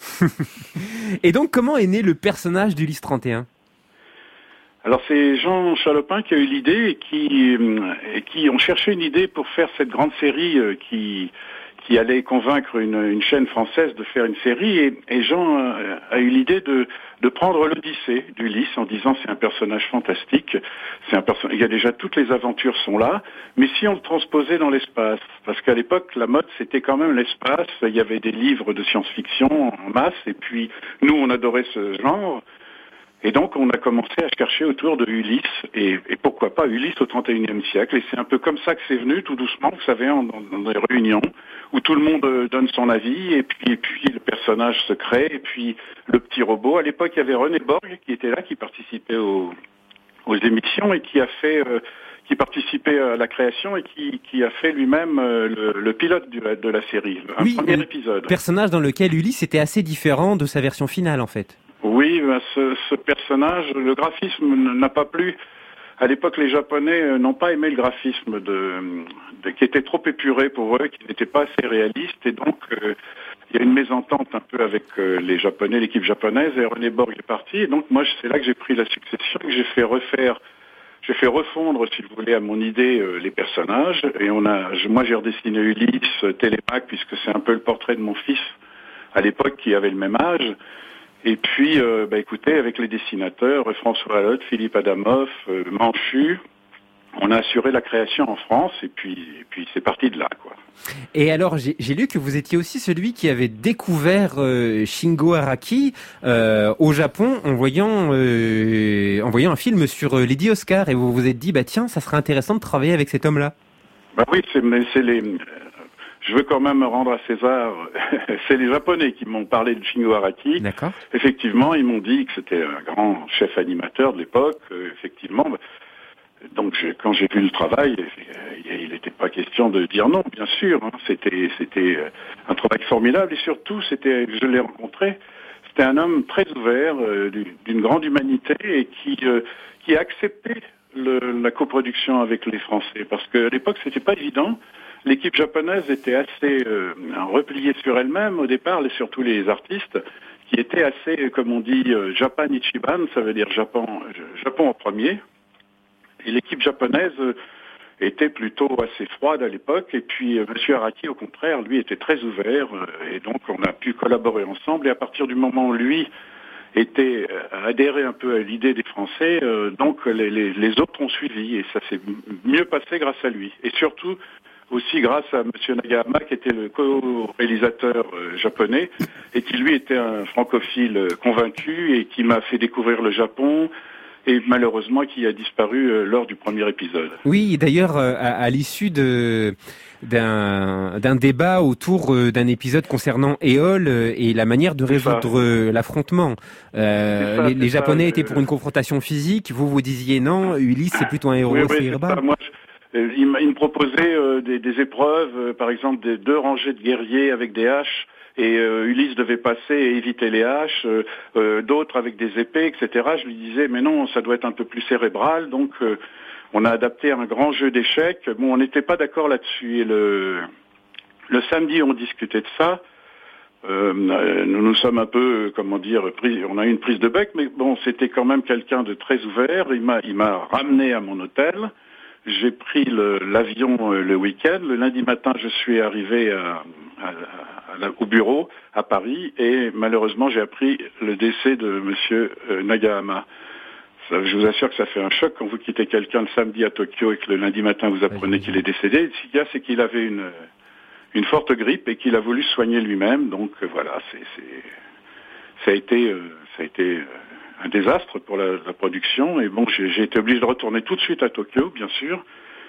Et donc, comment est né le personnage d'Ulysse trente et un ? Alors c'est Jean Chalopin qui a eu l'idée et qui, et qui ont cherché une idée pour faire cette grande série qui, qui allait convaincre une, une chaîne française de faire une série. Et, et Jean a eu l'idée de, de prendre l'Odyssée d'Ulysse en disant c'est un personnage fantastique, c'est un perso- il y a déjà toutes les aventures sont là, mais si on le transposait dans l'espace, parce qu'à l'époque la mode c'était quand même l'espace, il y avait des livres de science-fiction en masse, et puis nous on adorait ce genre. Et donc, on a commencé à chercher autour de Ulysse, et, et pourquoi pas Ulysse au trente et unième siècle. Et c'est un peu comme ça que c'est venu, tout doucement, vous savez, en, dans, dans des réunions, où tout le monde donne son avis, et puis, et puis le personnage se crée, et puis le petit robot. À l'époque, il y avait René Borg qui était là, qui participait aux, aux émissions, et qui a fait... Euh, qui participait à la création et qui, qui a fait lui-même euh, le, le pilote du, de la série, un oui, premier un épisode. Personnage dans lequel Ulysse était assez différent de sa version finale, en fait. Oui, ben ce, ce personnage, le graphisme n'a pas plu. À l'époque, les Japonais n'ont pas aimé le graphisme de, de qui était trop épuré pour eux, qui n'était pas assez réaliste, et donc euh, il y a une mésentente un peu avec euh, les Japonais, l'équipe japonaise, et René Borg est parti. Et donc moi, c'est là que j'ai pris la succession, que j'ai fait refaire. J'ai fait refondre, si vous voulez, à mon idée, euh, les personnages. Et on a, je, moi, j'ai redessiné Ulysse, euh, Télémaque, puisque c'est un peu le portrait de mon fils à l'époque qui avait le même âge. Et puis, euh, bah, écoutez, avec les dessinateurs, François Lotte, Philippe Adamoff, euh, Manchu, on a assuré la création en France. Et puis, et puis c'est parti de là, quoi. Et alors, j'ai, j'ai lu que vous étiez aussi celui qui avait découvert euh, Shingo Araki euh, au Japon en voyant euh, en voyant un film sur euh, Lady Oscar, et vous vous êtes dit bah tiens, ça serait intéressant de travailler avec cet homme-là. Bah oui, c'est, mais c'est les. Je veux quand même me rendre à César. C'est les Japonais qui m'ont parlé de Shingo Araki. D'accord. Effectivement, ils m'ont dit que c'était un grand chef animateur de l'époque. Euh, effectivement. Donc je, quand j'ai vu le travail, il n'était pas question de dire non, bien sûr. Hein. C'était, c'était un travail formidable, et surtout, c'était, je l'ai rencontré, c'était un homme très ouvert, euh, d'une grande humanité, et qui, euh, qui a accepté le, la coproduction avec les Français, parce qu'à l'époque, c'était pas évident. L'équipe japonaise était assez euh, repliée sur elle-même au départ, et surtout les artistes, qui étaient assez, comme on dit, euh, Japan Ichiban, ça veut dire Japon, Japon en premier. Et l'équipe japonaise était plutôt assez froide à l'époque, et puis euh, Monsieur Araki, au contraire, lui était très ouvert, euh, et donc on a pu collaborer ensemble, et à partir du moment où lui était euh, adhéré un peu à l'idée des Français, euh, donc les, les, les autres ont suivi, et ça s'est mieux passé grâce à lui. Et surtout, aussi grâce à Monsieur Nagahama, qui était le co-réalisateur euh, japonais, et qui lui était un francophile euh, convaincu, et qui m'a fait découvrir le Japon, et malheureusement qui a disparu euh, lors du premier épisode. Oui, d'ailleurs, euh, à, à l'issue de d'un d'un débat autour euh, d'un épisode concernant Éole euh, et la manière de résoudre euh, l'affrontement. Euh, ça, les les ça, Japonais euh, étaient pour une confrontation physique, vous vous disiez non, Ulysse c'est plutôt un héros Oui, oui, c'est cérébral. ça. Moi, je- euh, il, m'a- il me proposait euh, des, des épreuves, euh, par exemple des deux rangées de guerriers avec des haches, et euh, Ulysse devait passer et éviter les haches, euh, euh, d'autres avec des épées, et cetera. Je lui disais, mais non, ça doit être un peu plus cérébral, donc euh, on a adapté un grand jeu d'échecs. Bon, on n'était pas d'accord là-dessus, et le, le samedi, on discutait de ça. Euh, nous nous sommes un peu, euh, comment dire, pris, on a eu une prise de bec, mais bon, c'était quand même quelqu'un de très ouvert. Il m'a, il m'a ramené à mon hôtel. J'ai pris le- l'avion euh, le week-end. Le lundi matin, je suis arrivé à, à- à la- au bureau à Paris, et malheureusement, j'ai appris le décès de Monsieur euh, Nagahama. Ça, je vous assure que ça fait un choc quand vous quittez quelqu'un le samedi à Tokyo et que le lundi matin vous apprenez qu'il est décédé. Ce qu'il y a, c'est qu'il avait une une forte grippe et qu'il a voulu se soigner lui-même. Donc euh, voilà, c'est, c'est, ça a été, euh, ça a été euh, un désastre pour la, la production. Et bon, j'ai, j'ai été obligé de retourner tout de suite à Tokyo, bien sûr.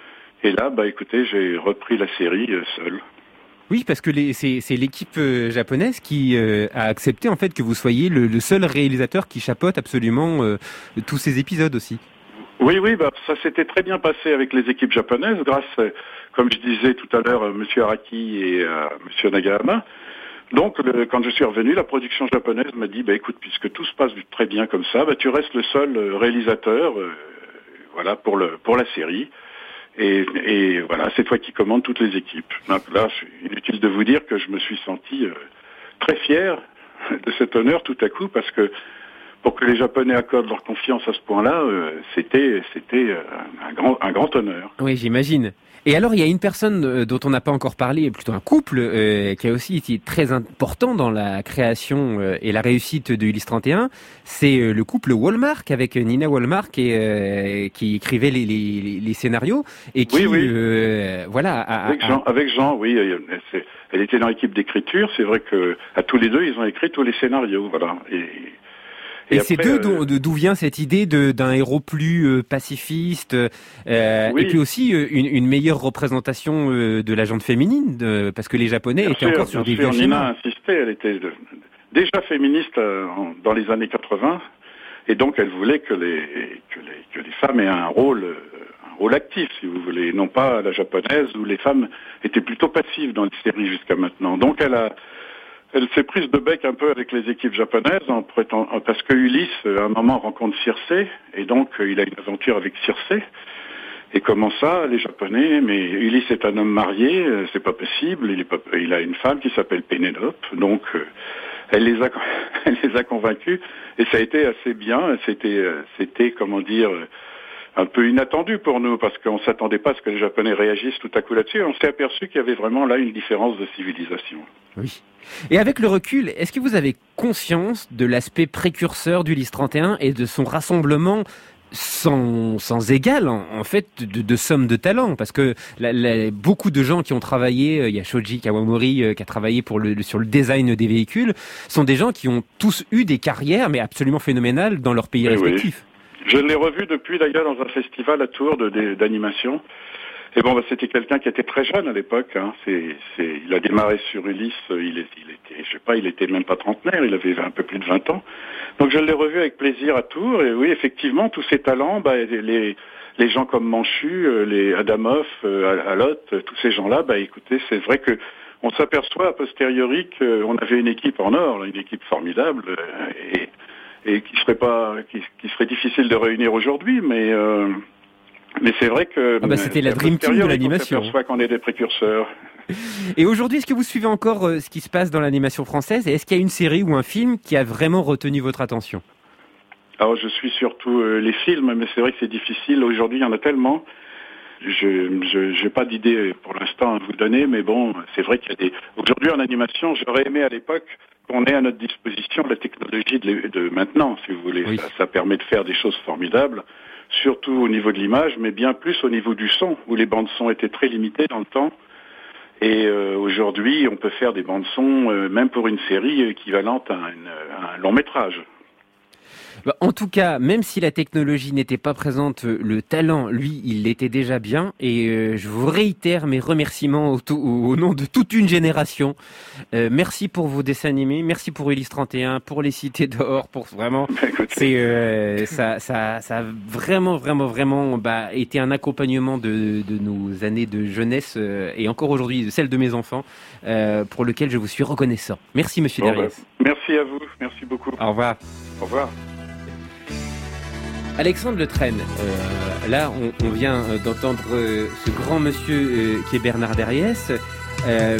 Et là, bah écoutez, j'ai repris la série euh, seul. Oui, parce que les, c'est, c'est l'équipe euh, japonaise qui euh, a accepté en fait que vous soyez le, le seul réalisateur qui chapeaute absolument euh, tous ces épisodes aussi. Oui, oui, bah, ça s'était très bien passé avec les équipes japonaises, grâce, euh, comme je disais tout à l'heure, euh, Monsieur Araki et euh, Monsieur Nagahama. Donc, le, quand je suis revenu, la production japonaise m'a dit, bah, écoute, puisque tout se passe très bien comme ça, bah, tu restes le seul euh, réalisateur, euh, voilà, pour le pour la série. Et, et voilà, c'est toi qui commandes toutes les équipes. Donc là, c'est inutile de vous dire que je me suis senti euh, très fier de cet honneur tout à coup, parce que pour que les Japonais accordent leur confiance à ce point-là, euh, c'était c'était euh, un grand un grand honneur. Oui, j'imagine. Et alors, il y a une personne euh, dont on n'a pas encore parlé, plutôt un couple, euh, qui a aussi été très important dans la création euh, et la réussite de Ulysse trente et un. C'est euh, le couple Wallmark, avec Nina Wallmark, et, euh, qui écrivait les, les, les scénarios et qui, Oui, oui. Euh, voilà, a, Avec a- Jean, avec Jean, oui, elle, c'est- elle était dans l'équipe d'écriture. C'est vrai que à tous les deux, ils ont écrit tous les scénarios, voilà. Et Et, Et c'est après, d'eux euh, d'où, de- d'où vient cette idée de, d'un héros plus euh, pacifiste, euh, Oui. et puis aussi euh, une, une meilleure représentation euh, de la gente féminine, de- parce que les Japonais Bien étaient sûr, encore sur bien des sûr, vieux Nina schémas. a insisté, elle était de- déjà féministe euh, en- dans les années quatre-vingts, et donc elle voulait que les, que les, que les femmes aient un rôle, euh, un rôle actif, si vous voulez, non pas à la japonaise, où les femmes étaient plutôt passives dans les séries jusqu'à maintenant. Donc elle a, elle s'est prise de bec un peu avec les équipes japonaises, en prétend, parce que Ulysse, à un moment, rencontre Circé, et donc euh, il a une aventure avec Circé. Et comment ça, les Japonais, mais Ulysse est un homme marié, euh, c'est pas possible, il, est pas, il a une femme qui s'appelle Pénélope, donc euh, elle les a, elle les a convaincus, et ça a été assez bien, c'était, euh, c'était, comment dire, euh, un peu inattendu pour nous, parce qu'on s'attendait pas à ce que les Japonais réagissent tout à coup là-dessus, on s'est aperçu qu'il y avait vraiment là une différence de civilisation. Oui. Et avec le recul, est-ce que vous avez conscience de l'aspect précurseur d'Ulysse trente et un et de son rassemblement sans, sans égal, en, en fait, de, de somme de talent? Parce que la, la, beaucoup de gens qui ont travaillé, euh, il y a Shoji Kawamori euh, qui a travaillé pour le, sur le design des véhicules, sont des gens qui ont tous eu des carrières, mais absolument phénoménales dans leur pays Oui, oui. respectifs. Je l'ai revu depuis d'ailleurs dans un festival à Tours de, de- d'animation. Et bon, bah, c'était quelqu'un qui était très jeune à l'époque. Hein. C'est, c'est, il a démarré sur Ulysse. Il, est, il était, je sais pas, il était même pas trentenaire. Il avait un peu plus de vingt ans. Donc je l'ai revu avec plaisir à Tours. Et oui, effectivement, tous ces talents, bah, les, les gens comme Manchu, euh, les Adamov, euh, Alot, euh, tous ces gens-là, bah, écoutez, c'est vrai que on s'aperçoit a posteriori qu'on avait une équipe en or, une équipe formidable, euh, et et qui serait pas, qui, qui serait difficile de réunir aujourd'hui, mais euh, mais c'est vrai que Ah bah, c'était la a Dream Team de posteriori, l'animation. On s'aperçoit qu'on est des précurseurs. Et aujourd'hui, est-ce que vous suivez encore euh, ce qui se passe dans l'animation française? Et est-ce qu'il y a une série ou un film qui a vraiment retenu votre attention? Alors je suis surtout euh, les films, mais c'est vrai que c'est difficile. Aujourd'hui, il y en a tellement. Je je j'ai pas d'idée pour l'instant à vous donner, mais bon, c'est vrai qu'il y a des. Aujourd'hui en animation, j'aurais aimé à l'époque qu'on ait à notre disposition la technologie de, de maintenant, si vous voulez. Oui. Ça, ça permet de faire des choses formidables, surtout au niveau de l'image, mais bien plus au niveau du son, où les bandes son étaient très limitées dans le temps. Et euh, aujourd'hui, on peut faire des bandes son, euh, même pour une série équivalente à, une, à un long métrage. Bah, en tout cas, même si la technologie n'était pas présente, le talent, lui, il l'était déjà bien. Et euh, je vous réitère mes remerciements au, au nom de toute une génération. Euh, merci pour vos dessins animés, merci pour Ulysse trente et un, pour les Cités d'Or, pour vraiment, c'est euh, ça, ça, ça a vraiment, vraiment, vraiment bah, été un accompagnement de, de nos années de jeunesse euh, et encore aujourd'hui de celle de mes enfants, euh, pour lequel je vous suis reconnaissant. Merci, Monsieur Bon, Derriès. bah, merci à vous, merci beaucoup. Au revoir. Au revoir. Alexandre Le Train, euh, là on, on vient d'entendre euh, ce grand monsieur euh, qui est Bernard Derriès. Euh,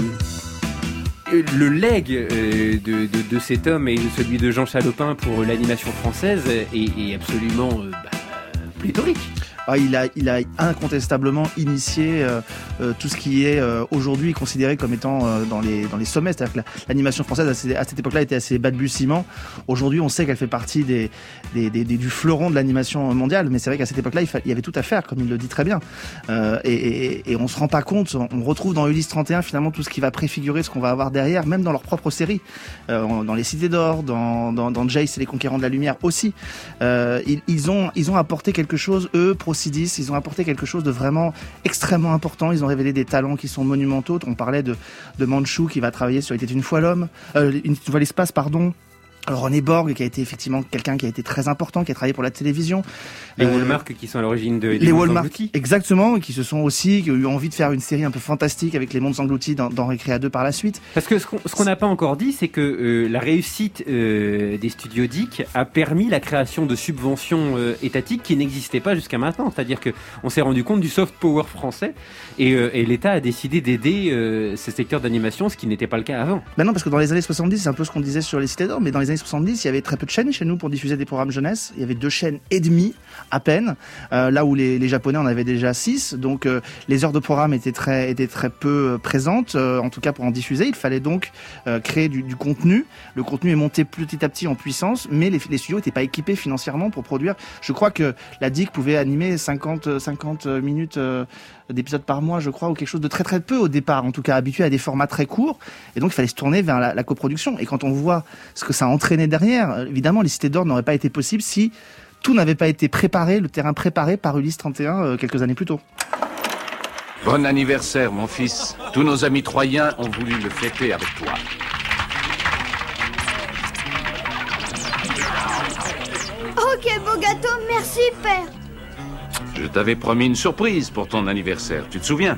le legs euh, de, de, de cet homme et celui de Jean Chalopin pour l'animation française est, est absolument euh, bah, pléthorique. Ah, il a, il a incontestablement initié euh, euh, tout ce qui est euh, aujourd'hui considéré comme étant euh, dans les dans les sommets. C'est-à-dire que la, l'animation française à, ces, à cette époque-là était assez balbutiement. Aujourd'hui, on sait qu'elle fait partie des, des, des, des du fleuron de l'animation mondiale. Mais c'est vrai qu'à cette époque-là, il, fa- il y avait tout à faire, comme il le dit très bien. Euh, et, et, et on se rend pas compte. On retrouve dans Ulysse trente et un finalement tout ce qui va préfigurer ce qu'on va avoir derrière, même dans leur propre série, euh, dans les Cités d'Or, dans dans, dans Jace et les Conquérants de la Lumière aussi. Euh, ils, ils ont ils ont apporté quelque chose, eux. Procidis, ils ont apporté quelque chose de vraiment extrêmement important. Ils ont révélé des talents qui sont monumentaux. On parlait de, de Manchou qui va travailler sur Il était une fois l'homme, euh, une fois l'espace, pardon. Alors René Borg, qui a été effectivement quelqu'un qui a été très important, qui a travaillé pour la télévision. Les Euh, Walmart qui sont à l'origine de les Walmart, exactement, et qui se sont aussi, qui ont eu envie de faire une série un peu fantastique avec les mondes engloutis dans, dans Récréa deux par la suite. Parce que ce qu'on ce qu'on n'a pas encore dit, c'est que euh, la réussite euh, des studios D I C a permis la création de subventions euh, étatiques qui n'existaient pas jusqu'à maintenant. C'est-à-dire que on s'est rendu compte du soft power français et, euh, et l'État a décidé d'aider euh, ce secteur d'animation, ce qui n'était pas le cas avant. Ben non, parce que dans les années soixante-dix, c'est un peu ce qu'on disait sur les Cités d'Or, mais dans les années soixante-dix, il y avait très peu de chaînes chez nous pour diffuser des programmes jeunesse. Il y avait deux chaînes et demie, à peine, euh, là où les, les Japonais en avaient déjà six. Donc euh, les heures de programme étaient très, étaient très peu euh, présentes, euh, en tout cas pour en diffuser. Il fallait donc euh, créer du, du contenu. Le contenu est monté petit à petit en puissance, mais les, les studios n'étaient pas équipés financièrement pour produire. Je crois que la D I C pouvait animer cinquante, cinquante minutes euh, d'épisodes par mois, je crois, ou quelque chose de très très peu au départ, en tout cas habitué à des formats très courts. Et donc il fallait se tourner vers la, la coproduction. Et quand on voit ce que ça a entraîné derrière, évidemment les Cités d'Or n'auraient pas été possibles si tout n'avait pas été préparé, le terrain préparé par Ulysse trente et un euh, quelques années plus tôt. Bon anniversaire, mon fils. Tous nos amis troyens ont voulu le fêter avec toi. Oh, quel beau gâteau, merci, père. Je t'avais promis une surprise pour ton anniversaire, tu te souviens?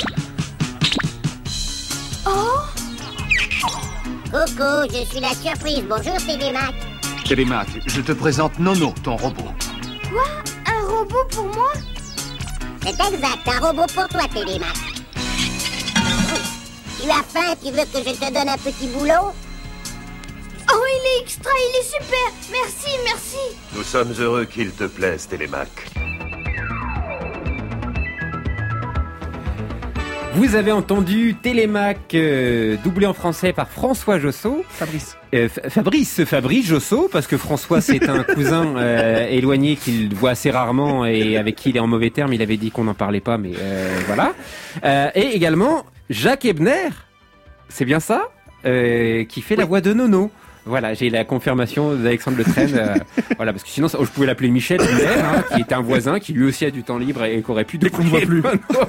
Oh, Coucou, je suis la surprise. Bonjour, Télémac. Télémac, je te présente Nono, ton robot. quoi? Un robot pour moi? C'est exact, un robot pour toi, Télémac. Tu as faim? Tu veux que je te donne un petit boulot? Oh, il est extra, il est super. Merci, merci. Nous sommes heureux qu'il te plaise, Télémac. Vous avez entendu Télémac, euh, doublé en français par François Josso. Fabrice. Euh, F- Fabrice, Fabrice Josso, parce que François c'est un cousin euh, éloigné qu'il voit assez rarement et avec qui il est en mauvais termes. Il avait dit qu'on n'en parlait pas, mais euh, voilà. Euh, et également Jacques Ebner, c'est bien ça, euh, qui fait oui. la voix de Nono. Voilà, j'ai la confirmation d'Alexandre Le Train. euh, voilà, parce que sinon, ça, je pouvais l'appeler Michel Ebner, hein, qui est un voisin, qui lui aussi a du temps libre et qui aurait pu qu'on ne voit plus.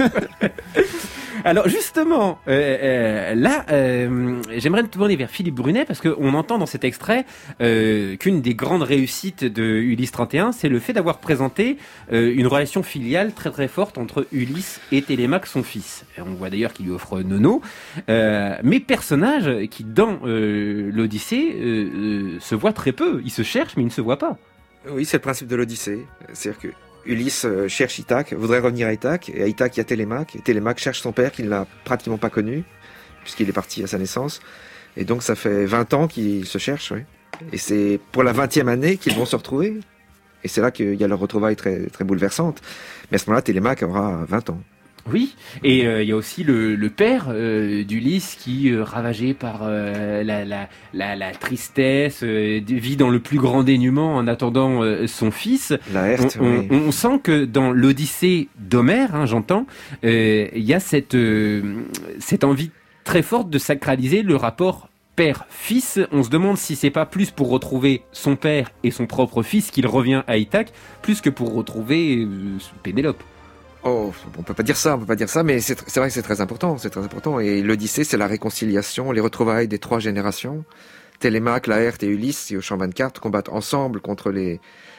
Alors justement, euh, euh, là, euh, j'aimerais me tourner vers Philippe Brunet parce qu'on entend dans cet extrait euh, qu'une des grandes réussites de Ulysse trente et un, c'est le fait d'avoir présenté euh, une relation filiale très très forte entre Ulysse et Télémac, son fils. Et on voit d'ailleurs qu'il lui offre Nono, euh, mais personnage qui dans euh, l'Odyssée euh, euh, se voit très peu. Il se cherche, mais il ne se voit pas. Oui, c'est le principe de l'Odyssée. C'est-à-dire que Ulysse cherche Ithaque, voudrait revenir à Ithaque, et à Ithaque il y a Télémac, et Télémac cherche son père qu'il n'a pratiquement pas connu, puisqu'il est parti à sa naissance, et donc ça fait vingt ans qu'ils se cherchent, oui. Et c'est pour la vingtième année qu'ils vont se retrouver, et c'est là qu'il y a leur retrouvaille très, très bouleversante, mais à ce moment-là Télémac aura vingt ans. Oui, et il euh, y a aussi le, le père euh, d'Ulysse qui, euh, ravagé par euh, la, la, la, la tristesse, euh, vit dans le plus grand dénuement en attendant euh, son fils. Laërte, on, oui. on, on sent que dans l'Odyssée d'Homère, hein, j'entends, il euh, y a cette, euh, cette envie très forte de sacraliser le rapport père-fils. On se demande si c'est pas plus pour retrouver son père et son propre fils qu'il revient à Ithaque, plus que pour retrouver euh, Pénélope. Oh, on peut pas dire ça, on peut pas dire ça, mais c'est, c'est vrai que c'est très important, c'est très important. Et l'Odyssée, c'est la réconciliation, les retrouvailles des trois générations. Télémaque, Laërte et Ulysse, et au champ vingt-quatre, combattent ensemble contre les,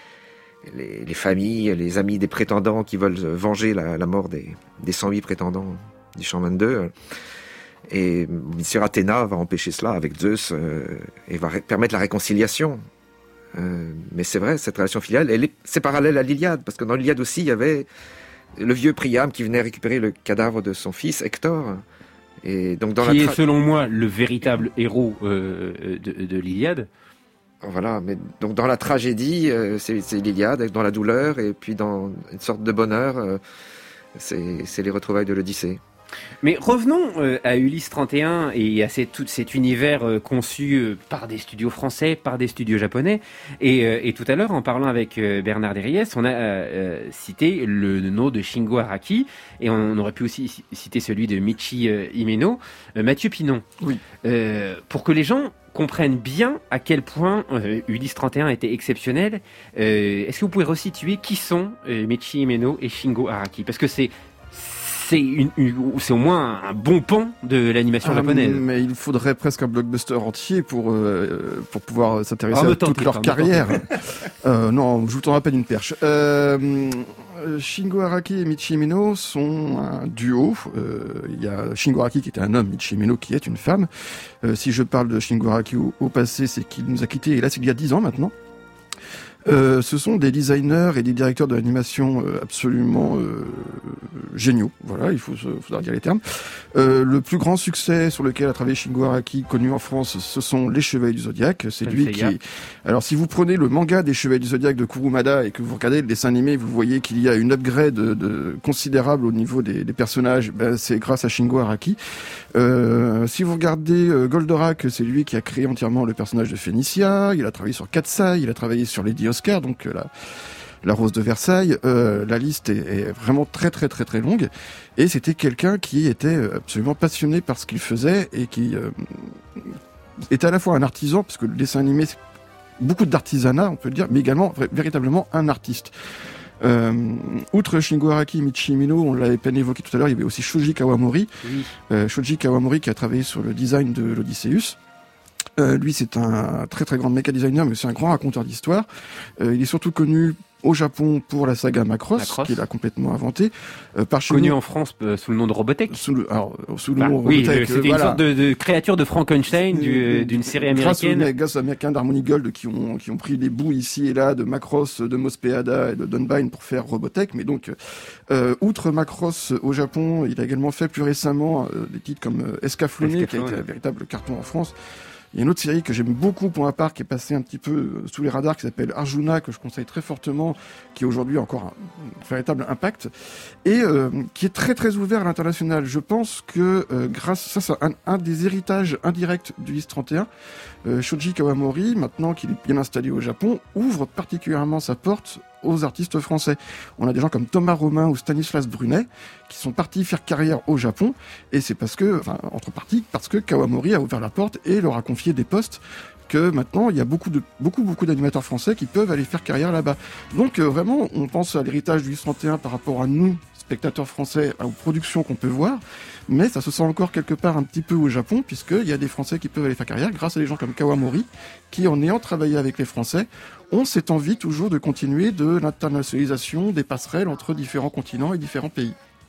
les, les familles, les amis des prétendants qui veulent venger la, la mort des, des cent huit prétendants du champ vingt-deux. Et Sœur Athéna va empêcher cela avec Zeus euh, et va ré- permettre la réconciliation. Euh, mais c'est vrai, cette relation filiale, elle est, c'est parallèle à l'Iliade, parce que dans l'Iliade aussi, il y avait le vieux Priam qui venait récupérer le cadavre de son fils Hector. Et donc dans qui la est tra- selon moi le véritable héros euh, de, de l'Iliade. Voilà, mais donc dans la tragédie, euh, c'est, c'est l'Iliade, dans la douleur, et puis dans une sorte de bonheur, euh, c'est, c'est les retrouvailles de l'Odyssée. Mais revenons euh, à Ulysse trente et un et à cet, tout cet univers euh, conçu euh, par des studios français, par des studios japonais. Et, euh, et tout à l'heure, en parlant avec euh, Bernard Derriès, on a euh, cité le nom de Shingo Araki et on aurait pu aussi citer celui de Michi euh, Himeno. Euh, Mathieu Pinon, oui. euh, pour que les gens comprennent bien à quel point euh, Ulysse trente et un était exceptionnel, euh, est-ce que vous pouvez resituer qui sont euh, Michi Himeno et Shingo Araki ? Parce que c'est C'est, une, une, c'est au moins un bon pan de l'animation ah, japonaise. Mais il faudrait presque un blockbuster entier pour, euh, pour pouvoir s'intéresser ah, à toute leur carrière. euh, non, je vous tends à peine une perche. Euh, Shingo Araki et Michi Himeno sont un duo. Euh, il y a Shingo Araki qui était un homme, Michi Himeno qui est une femme. Euh, si je parle de Shingo Araki au, au passé, c'est qu'il nous a quittés, et là c'est il y a dix ans maintenant. Euh, ce sont des designers et des directeurs de l'animation euh, absolument euh, géniaux. Voilà, il faut, faudra dire les termes. Euh, le plus grand succès sur lequel a travaillé Shingo Araki, connu en France, ce sont les Chevaliers du Zodiaque. C'est lui qui. Alors, si vous prenez le manga des Chevaliers du Zodiaque de Kurumada et que vous regardez le dessin animé, vous voyez qu'il y a une upgrade de, de considérable au niveau des, des personnages. Ben, c'est grâce à Shingo Araki. Euh, si vous regardez euh, Goldorak, c'est lui qui a créé entièrement le personnage de Phénicia. Il a travaillé sur Katsai, il a travaillé sur Lady Oscar, donc euh, la, la Rose de Versailles. Euh, la liste est, est vraiment très très très très longue. Et c'était quelqu'un qui était absolument passionné par ce qu'il faisait et qui euh, était à la fois un artisan, parce que le dessin animé, c'est beaucoup d'artisanat, on peut le dire, mais également véritablement un artiste. Euh, outre Shingo Araki et Michi Himeno, on l'avait peine évoqué tout à l'heure, il y avait aussi Shoji Kawamori. Oui. Euh, Shoji Kawamori qui a travaillé sur le design de l'Odysseus. Euh, lui, c'est un très très grand méca designer, mais c'est un grand raconteur d'histoire. Euh, il est surtout connu au Japon pour la saga Macross, Macross. qu'il a complètement inventé. Euh, par Connu nous, en France euh, sous le nom de Robotech. Sous le, alors, sous le bah, nom oui, Robotech. c'était euh, une voilà. sorte de, de créature de Frankenstein du, d'une série américaine. Grâce aux, grâce aux Américains d'Harmony Gold qui ont, qui ont pris les bouts ici et là de Macross, de Mospeada et de Dunbine pour faire Robotech. Mais donc, euh, outre Macross au Japon, il a également fait plus récemment euh, des titres comme euh, Escaflowne, qui a été un véritable carton en France. Il y a une autre série que j'aime beaucoup pour ma part, qui est passée un petit peu sous les radars, qui s'appelle Arjuna, que je conseille très fortement, qui a aujourd'hui encore un, un véritable impact, et euh, qui est très très ouvert à l'international. Je pense que euh, grâce, ça c'est un, un des héritages indirects du Ulysse trente et un, euh, Shoji Kawamori, maintenant qu'il est bien installé au Japon, ouvre particulièrement sa porte aux artistes français. On a des gens comme Thomas Romain ou Stanislas Brunet qui sont partis faire carrière au Japon, et c'est parce que, enfin, entre parties, parce que Kawamori a ouvert la porte et leur a confié des postes que maintenant il y a beaucoup de beaucoup beaucoup d'animateurs français qui peuvent aller faire carrière là-bas. Donc euh, vraiment, on pense à l'héritage du Ulysse trente et un par rapport à nous, spectateurs français, aux productions qu'on peut voir, mais ça se sent encore quelque part un petit peu au Japon, puisqu'il y a des Français qui peuvent aller faire carrière grâce à des gens comme Kawamori, qui en ayant travaillé avec les Français, ont cette envie toujours de continuer de l'internationalisation des passerelles entre différents continents et différents pays.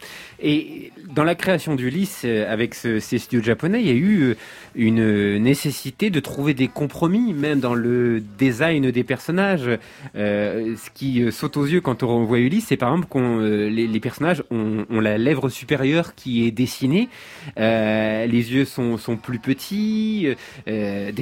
Et dans la création d'Ulysse, avec ce, ces studios japonais, il y a eu une nécessité de trouver des compromis, même dans le design des personnages. Euh, ce qui saute aux yeux quand on voit Ulysse, c'est par exemple qu'on les, les personnages ont, ont la lèvre supérieure qui est dessinée, euh, les yeux sont, sont plus petits. Euh, déjà,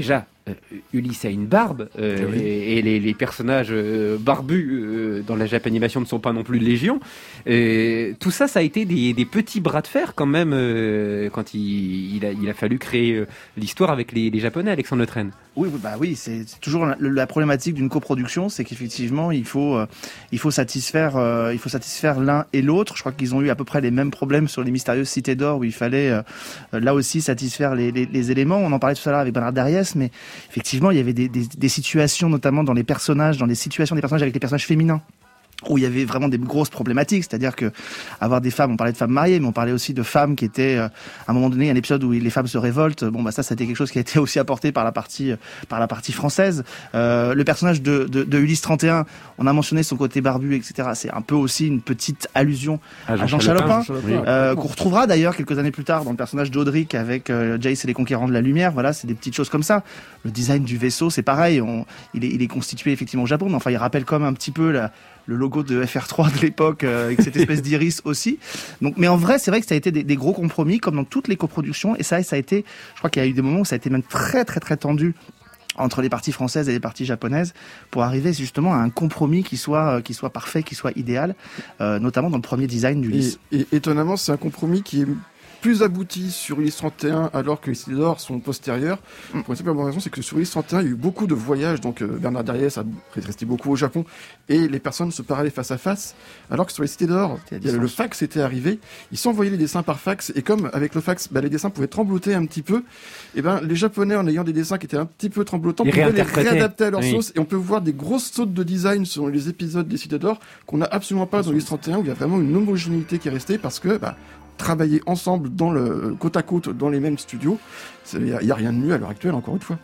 euh, Ulysse a une barbe, euh, oui. et, et les, les personnages euh, barbus euh, dans la Japanimation ne sont pas non plus légion. Et tout ça, ça a été des, des petits bras de fer quand même euh, quand il, il, a, il a fallu créer euh, l'histoire avec les, les Japonais, Alexandre Le Train. Oui, oui, bah oui, c'est c'est toujours la, la problématique d'une coproduction, c'est qu'effectivement il faut euh, il faut satisfaire euh, il faut satisfaire l'un et l'autre. Je crois qu'ils ont eu à peu près les mêmes problèmes sur les mystérieuses cités d'or où il fallait euh, là aussi satisfaire les, les, les éléments. On en parlait tout à l'heure avec Bernard Dariès, mais effectivement il y avait des, des, des situations, notamment dans les personnages, dans les situations des personnages avec les personnages féminins, où il y avait vraiment des grosses problématiques, c'est-à-dire que avoir des femmes, on parlait de femmes mariées, mais on parlait aussi de femmes qui étaient, euh, à un moment donné, un épisode où les femmes se révoltent. Bon, bah ça, c'était quelque chose qui a été aussi apporté par la partie, par la partie française. Euh, le personnage de, de, de Ulysse trente et un, on a mentionné son côté barbu, et cetera. C'est un peu aussi une petite allusion à Jean, à Jean Chalopin, Chalopin euh, qu'on retrouvera d'ailleurs quelques années plus tard dans le personnage d'Audric avec euh, Jace et les Conquérants de la Lumière. Voilà, c'est des petites choses comme ça. Le design du vaisseau, c'est pareil. On, il est, il est constitué effectivement au Japon, mais enfin, il rappelle comme un petit peu la le logo de F R trois de l'époque, euh, avec cette espèce d'iris aussi. Donc, mais en vrai, c'est vrai que ça a été des, des gros compromis, comme dans toutes les coproductions. Et ça, ça a été, je crois qu'il y a eu des moments où ça a été même très, très, très tendu entre les parties françaises et les parties japonaises pour arriver justement à un compromis qui soit, qui soit parfait, qui soit idéal, euh, notamment dans le premier design d'Ulysse. Et, et étonnamment, c'est un compromis qui est plus abouti sur Ulysse trente et un alors que les cités d'or sont postérieurs. Mm. Pour une simple bonne raison, c'est que sur Ulysse trente et un, il y a eu beaucoup de voyages, donc euh, Bernard Dariès a resté beaucoup au Japon, et les personnes se parlaient face à face, alors que sur les cités d'or, le fax était arrivé, ils s'envoyaient les dessins par fax, et comme avec le fax, bah, les dessins pouvaient trembloter un petit peu, et ben les Japonais, en ayant des dessins qui étaient un petit peu tremblotants, pouvaient les réadapter à leur oui. sauce, et on peut voir des grosses sautes de design sur les épisodes des cités d'or qu'on n'a absolument pas dans Ulysse trente et un, où il y a vraiment une homogénéité qui est restée, parce que bah, travailler ensemble dans le côte à côte dans les mêmes studios, il n'y a, a rien de mieux à l'heure actuelle, encore une fois.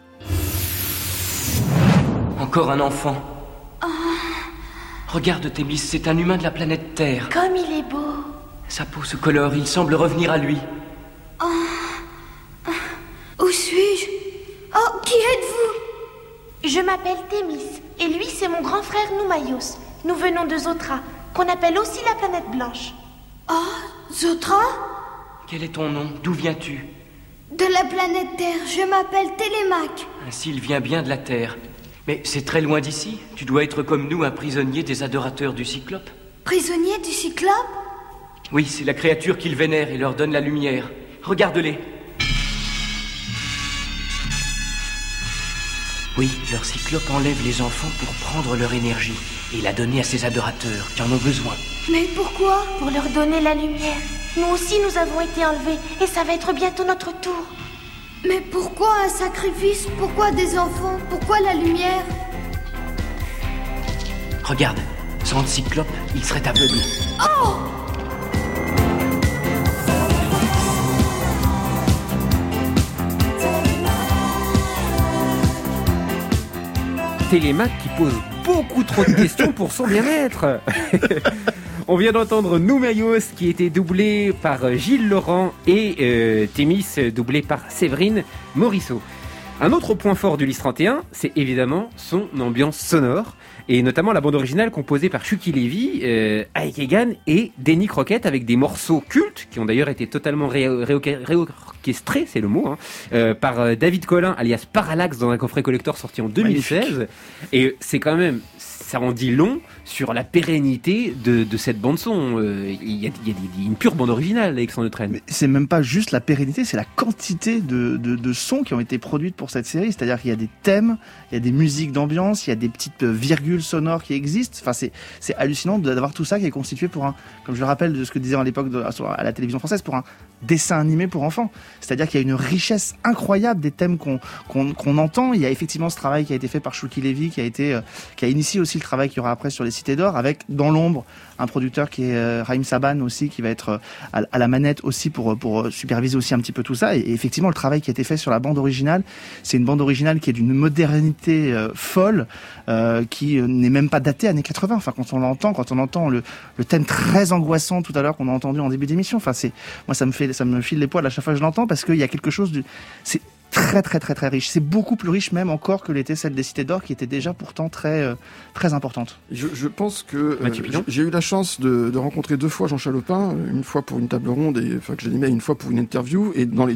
Encore un enfant. Oh. Regarde Thémis, c'est un humain de la planète Terre. Comme il est beau. Sa peau se colore, il semble revenir à lui. Oh. Où suis-je? Oh, qui êtes-vous? Je m'appelle Thémis, et lui c'est mon grand frère Noumayos. Nous venons de Zotra, qu'on appelle aussi la planète blanche. Oh, Zotra? Quel est ton nom? D'où viens-tu? De la planète Terre, je m'appelle Télémaque. Ainsi, il vient bien de la Terre. Mais c'est très loin d'ici. Tu dois être comme nous, un prisonnier des adorateurs du Cyclope. Prisonnier du Cyclope? Oui, c'est la créature qu'ils vénèrent et leur donne la lumière. Regarde-les. Oui, leur Cyclope enlève les enfants pour prendre leur énergie et la donner à ses adorateurs qui en ont besoin. Mais pourquoi? Pour leur donner la lumière. Nous aussi, nous avons été enlevés, et ça va être bientôt notre tour. Mais pourquoi un sacrifice? Pourquoi des enfants? Pourquoi la lumière? Regarde, sans le Cyclope, il serait aveugle. Oh! Télémaque qui pose beaucoup trop de questions pour son bien-être. On vient d'entendre Noumayos qui était doublé par Gilles Laurent et euh, Thémis doublé par Séverine Morisseau. Un autre point fort d'Ulysse trente et un, c'est évidemment son ambiance sonore, et notamment la bande originale composée par Chucky Levy, euh, Ike Egan et Denny Crockett, avec des morceaux cultes qui ont d'ailleurs été totalement ré- ré- réorchestrés, c'est le mot, hein, euh, par euh, David Collin, alias Parallax, dans un coffret collector sorti en deux mille seize. Magnifique. Et c'est quand même, ça en dit long sur la pérennité de, de cette bande-son. Euh, il y a, il y a une pure bande originale, Alexandre Le Train. Mais c'est même pas juste la pérennité, c'est la quantité de, de, de sons qui ont été produites pour cette série. C'est-à-dire qu'il y a des thèmes, il y a des musiques d'ambiance, il y a des petites virgules sonores qui existent. Enfin, c'est, c'est hallucinant d'avoir tout ça qui est constitué pour un, comme je le rappelle de ce que disait à l'époque de, à la télévision française, pour un dessin animé pour enfants. C'est-à-dire qu'il y a une richesse incroyable des thèmes qu'on, qu'on, qu'on entend. Il y a effectivement ce travail qui a été fait par Chucky Levy, qui a été, euh, qui a initié aussi le travail qu'il y aura après sur les Cités d'Or, avec dans l'ombre un producteur qui est euh, Raïm Saban aussi, qui va être euh, à, à la manette aussi pour pour superviser aussi un petit peu tout ça. Et, et effectivement, le travail qui a été fait sur la bande originale, c'est une bande originale qui est d'une modernité euh, folle, euh, qui euh, n'est même pas datée années quatre-vingts. Enfin, quand on l'entend, quand on entend le, le thème très angoissant tout à l'heure qu'on a entendu en début d'émission. Enfin, c'est moi ça me fait ça me file les poils à chaque fois que je l'entends, parce qu'il y a quelque chose de c'est très très très très riche. C'est beaucoup plus riche même encore que l'était celle des Cités d'Or, qui était déjà pourtant très euh, très importante. Je, je pense que euh, j'ai eu la chance de, de rencontrer deux fois Jean Chalopin, une fois pour une table ronde et enfin que j'animais, une fois pour une interview, et dans les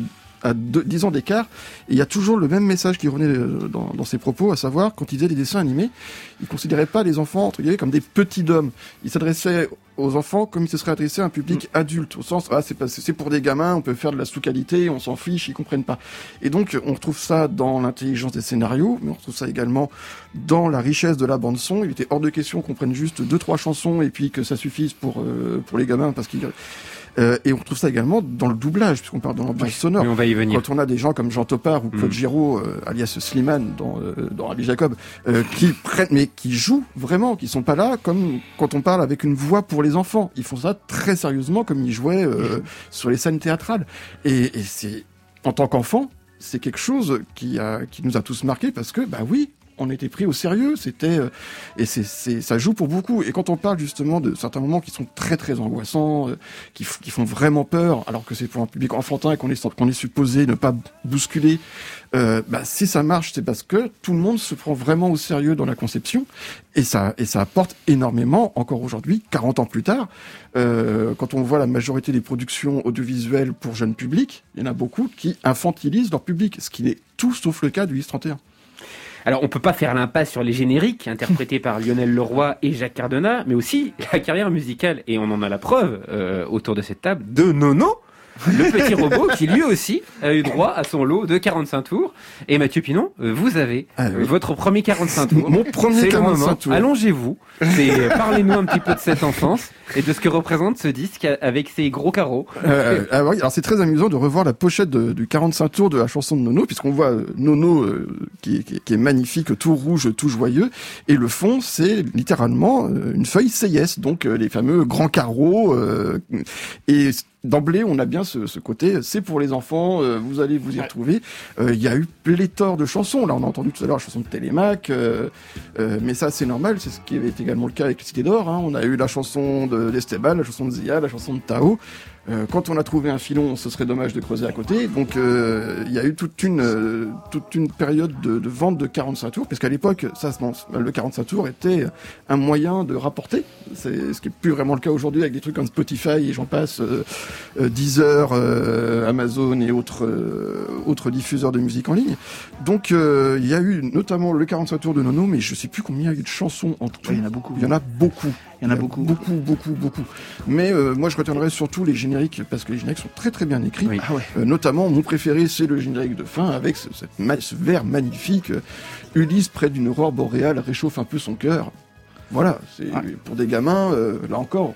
à deux, dix ans d'écart. Et il y a toujours le même message qui revenait dans, dans ses propos, à savoir, quand il faisait des dessins animés, il considérait pas les enfants, entre guillemets, comme des petits d'hommes. Il s'adressait aux enfants comme il se serait adressé à un public mmh. adulte, au sens, ah, c'est, pas, c'est pour des gamins, on peut faire de la sous-qualité, on s'en fiche, ils comprennent pas. Et donc, on retrouve ça dans l'intelligence des scénarios, mais on retrouve ça également dans la richesse de la bande-son. Il était hors de question qu'on prenne juste deux, trois chansons et puis que ça suffise pour, euh, pour les gamins, parce qu'ils... Euh, et on retrouve ça également dans le doublage, puisqu'on parle de l'ambiance oui, sonore. On va y venir. Quand on a des gens comme Jean Topard ou Claude mmh. Giraud, euh, alias Slimane dans, euh, dans Rabbi Jacob, euh, qui prennent, mais qui jouent vraiment, qui sont pas là comme quand on parle avec une voix pour les enfants. Ils font ça très sérieusement, comme ils jouaient euh, mmh. sur les scènes théâtrales. Et, et c'est, en tant qu'enfant, c'est quelque chose qui a, qui nous a tous marqués parce que, bah oui, on était pris au sérieux, c'était euh, et c'est, c'est ça joue pour beaucoup. Et quand on parle justement de certains moments qui sont très très angoissants, euh, qui, qui font vraiment peur, alors que c'est pour un public enfantin et qu'on est qu'on est supposé ne pas bousculer, euh, bah si ça marche, c'est parce que tout le monde se prend vraiment au sérieux dans la conception et ça et ça apporte énormément encore aujourd'hui, quarante ans plus tard. Euh, quand on voit la majorité des productions audiovisuelles pour jeunes publics, il y en a beaucoup qui infantilisent leur public, ce qui est tout sauf le cas du Ulysse trente et un. Alors, on peut pas faire l'impasse sur les génériques interprétés par Lionel Leroy et Jacques Cardona, mais aussi la carrière musicale, et on en a la preuve euh, autour de cette table, de Nono, le petit robot qui lui aussi a eu droit à son lot de quarante-cinq tours. Et Mathieu Pinon, vous avez ah, oui. votre premier quarante-cinq tours. Mon premier c'est quarante-cinq tours. Allongez-vous. C'est, parlez-nous un petit peu de cette enfance et de ce que représente ce disque avec ses gros carreaux. Euh, ah oui, alors c'est très amusant de revoir la pochette de, du quarante-cinq tours de la chanson de Nono, puisqu'on voit euh, Nono euh, qui, qui, qui est magnifique, tout rouge, tout joyeux, et le fond c'est littéralement euh, une feuille C I S, donc euh, les fameux grands carreaux. Euh, et d'emblée, on a bien ce, ce côté, c'est pour les enfants, euh, vous allez vous y retrouver. Il euh, y a eu pléthore de chansons. Là, on a entendu tout à l'heure la chanson de Télémac, euh, euh, mais ça, c'est normal. C'est ce qui avait été également le cas avec les Cités d'Or. Hein. On a eu la chanson de, d'Esteban, la chanson de Zia, la chanson de Tao. Euh, quand on a trouvé un filon, ce serait dommage de creuser à côté. Donc, il euh, y a eu toute une euh, toute une période de, de vente de quarante-cinq tours, parce qu'à l'époque, ça, le quarante-cinq tours était un moyen de rapporter. C'est ce qui est plus vraiment le cas aujourd'hui avec des trucs comme Spotify et j'en passe, euh, euh, Deezer, euh, Amazon et autres euh, autres diffuseurs de musique en ligne. Donc, il euh, y a eu notamment le quarante-cinq tours de Nono, mais je sais plus combien il y a eu de chansons en tout. Il y en a beaucoup. Il y en a beaucoup. Il y en a beaucoup. Beaucoup, beaucoup, beaucoup. Mais euh, moi, je retiendrai surtout les génériques, parce que les génériques sont très très bien écrits. Oui. Ah ouais. euh, notamment, mon préféré, c'est le générique de fin, avec ce, cette, ce vers magnifique. Euh, Ulysse, près d'une aurore boréale, réchauffe un peu son cœur. Voilà, c'est ah. pour des gamins, euh, là encore,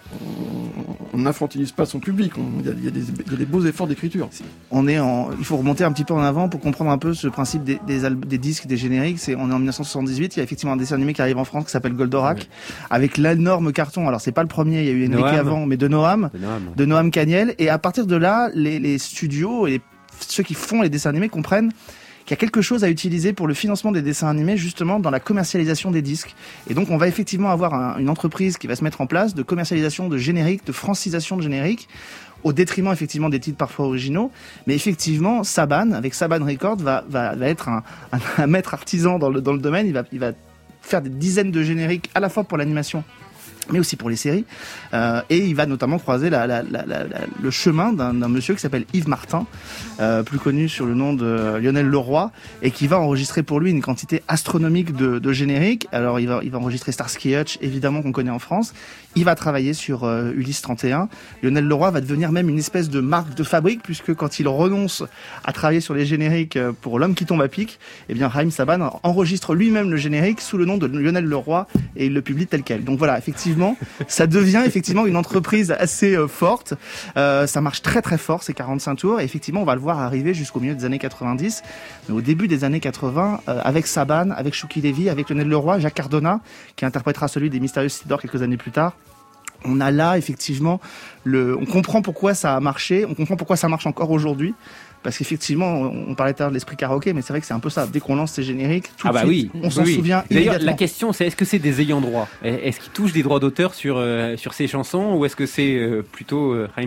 on n'infantilise pas son public, il y, y, y a des beaux efforts d'écriture. On est en, il faut remonter un petit peu en avant pour comprendre un peu ce principe des, des, al- des disques, des génériques. C'est, on est en dix-neuf cent soixante-dix-huit, il y a effectivement un dessin animé qui arrive en France qui s'appelle Goldorak, oui. avec l'énorme carton, alors c'est pas le premier, il y a eu Enrique avant, mais de Noam, de Noam, de Noam Caniel, et à partir de là, les, les studios et les, ceux qui font les dessins animés comprennent qu'il y a quelque chose à utiliser pour le financement des dessins animés, justement dans la commercialisation des disques. Et donc on va effectivement avoir un, une entreprise qui va se mettre en place de commercialisation de génériques, de francisation de génériques, au détriment effectivement des titres parfois originaux. Mais effectivement, Saban, avec Saban Records, va, va, va être un, un, un maître artisan dans le, dans le domaine. Il va, il va faire des dizaines de génériques à la fois pour l'animation, mais aussi pour les séries. Euh, et il va notamment croiser la, la, la, la, la, le chemin d'un, d'un monsieur qui s'appelle Yves Martin, euh, plus connu sur le nom de Lionel Leroy, et qui va enregistrer pour lui une quantité astronomique de, de génériques. Alors il va, il va enregistrer Starsky et Hutch, évidemment qu'on connaît en France. Il va travailler sur euh, Ulysse trente et un. Lionel Leroy va devenir même une espèce de marque de fabrique, puisque quand il renonce à travailler sur les génériques pour L'homme qui tombe à pic, eh bien Haïm Saban enregistre lui-même le générique sous le nom de Lionel Leroy et il le publie tel quel. Donc voilà, effectivement, ça devient effectivement une entreprise assez euh, forte. Euh, ça marche très très fort, ces quarante-cinq tours. Et effectivement, on va le voir arriver jusqu'au milieu des années quatre-vingt-dix. Mais au début des années quatre-vingts, euh, avec Saban, avec Chouki Levy, avec Lionel Leroy, Jacques Cardona, qui interprétera celui des Mystérieuses Cités d'Or quelques années plus tard. On a là effectivement, le, on comprend pourquoi ça a marché, on comprend pourquoi ça marche encore aujourd'hui. Parce qu'effectivement, on parlait tout à l'heure de l'esprit karaoké, mais c'est vrai que c'est un peu ça. Dès qu'on lance ces génériques, tout ah bah de suite, oui, on s'en oui. souvient D'ailleurs, immédiatement. la question, c'est est-ce que c'est des ayants droit ? Est-ce qu'ils touchent des droits d'auteur sur, euh, sur ces chansons ou est-ce que c'est euh, plutôt euh, Haïm Saban ?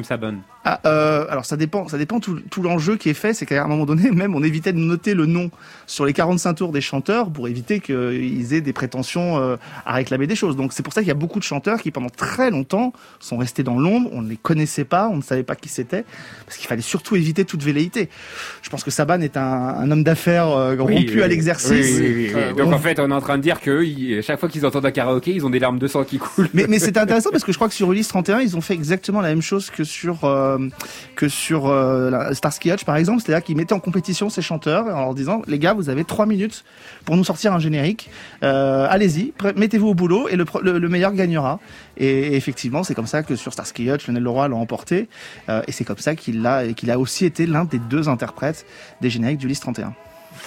Ah, euh, alors ça dépend, ça dépend tout, tout l'enjeu qui est fait, c'est qu'à un moment donné, même on évitait de noter le nom sur les quarante-cinq tours des chanteurs pour éviter qu'ils aient des prétentions euh, à réclamer des choses. Donc c'est pour ça qu'il y a beaucoup de chanteurs qui pendant très longtemps sont restés dans l'ombre, on ne les connaissait pas, on ne savait pas qui c'était, parce qu'il fallait surtout éviter toute velléité. Je pense que Saban est un, un homme d'affaires euh, rompu oui, oui, à l'exercice. Oui, oui, oui, oui. Euh, Donc on... en fait, on est en train de dire que ils, chaque fois qu'ils entendent un karaoké, ils ont des larmes de sang qui coulent. Mais, mais c'est intéressant parce que je crois que sur Ulysse trente et un, ils ont fait exactement la même chose que sur euh, que sur euh, Starsky Hutch par exemple, c'est-à-dire qu'ils mettaient en compétition ces chanteurs en leur disant les gars, vous avez trois minutes pour nous sortir un générique, euh, allez-y, pr- mettez-vous au boulot et le, le, le meilleur gagnera. Et, et effectivement, c'est comme ça que sur Starsky Hutch, Lionel Leroy l'a emporté, euh, et c'est comme ça qu'il a qu'il a aussi été l'un des deux interprètes des génériques d'Ulysse trente et un.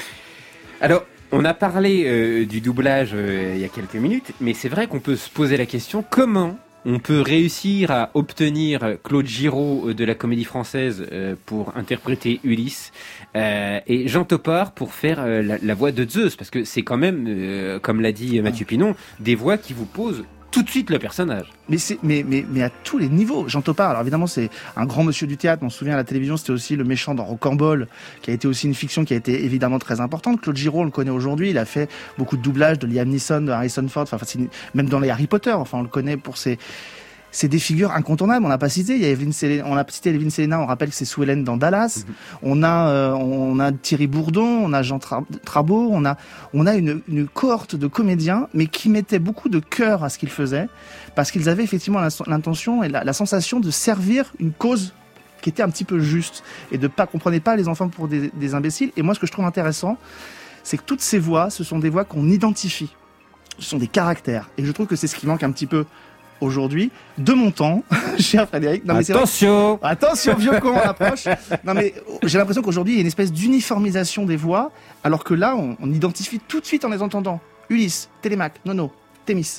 Alors, on a parlé euh, du doublage euh, il y a quelques minutes, mais c'est vrai qu'on peut se poser la question comment on peut réussir à obtenir Claude Giraud de la Comédie Française euh, pour interpréter Ulysse euh, et Jean Topard pour faire euh, la, la voix de Zeus, parce que c'est quand même, euh, comme l'a dit Mathieu Pinon, des voix qui vous posent tout de suite le personnage. Mais c'est, mais, mais, mais à tous les niveaux. Jean Topard, alors évidemment, c'est un grand monsieur du théâtre. On se souvient à la télévision, c'était aussi le méchant dans Rocambole, qui a été aussi une fiction qui a été évidemment très importante. Claude Giraud, on le connaît aujourd'hui. Il a fait beaucoup de doublages de Liam Neeson, de Harrison Ford. Enfin, c'est, même dans les Harry Potter. Enfin, on le connaît pour ses, c'est des figures incontournables. On n'a pas cité, il y a Evelyn Selena, on a cité Evelyn Selena, on rappelle que c'est Sue Ellen dans Dallas. Mm-hmm. On a, euh, on a Thierry Bourdon, on a Jean Tra- Trabeau, on a, on a une, une cohorte de comédiens, mais qui mettaient beaucoup de cœur à ce qu'ils faisaient, parce qu'ils avaient effectivement l'intention et la, la sensation de servir une cause qui était un petit peu juste et de pas comprenaient pas les enfants pour des, des imbéciles. Et moi, ce que je trouve intéressant, c'est que toutes ces voix, ce sont des voix qu'on identifie. Ce sont des caractères. Et je trouve que c'est ce qui manque un petit peu aujourd'hui, de mon temps, cher Frédéric. Non, mais attention c'est attention, vieux con, on approche. Non, mais j'ai l'impression qu'aujourd'hui, il y a une espèce d'uniformisation des voix, alors que là, on, on identifie tout de suite en les entendant. Ulysse, Télémaque, Nono, Thémis.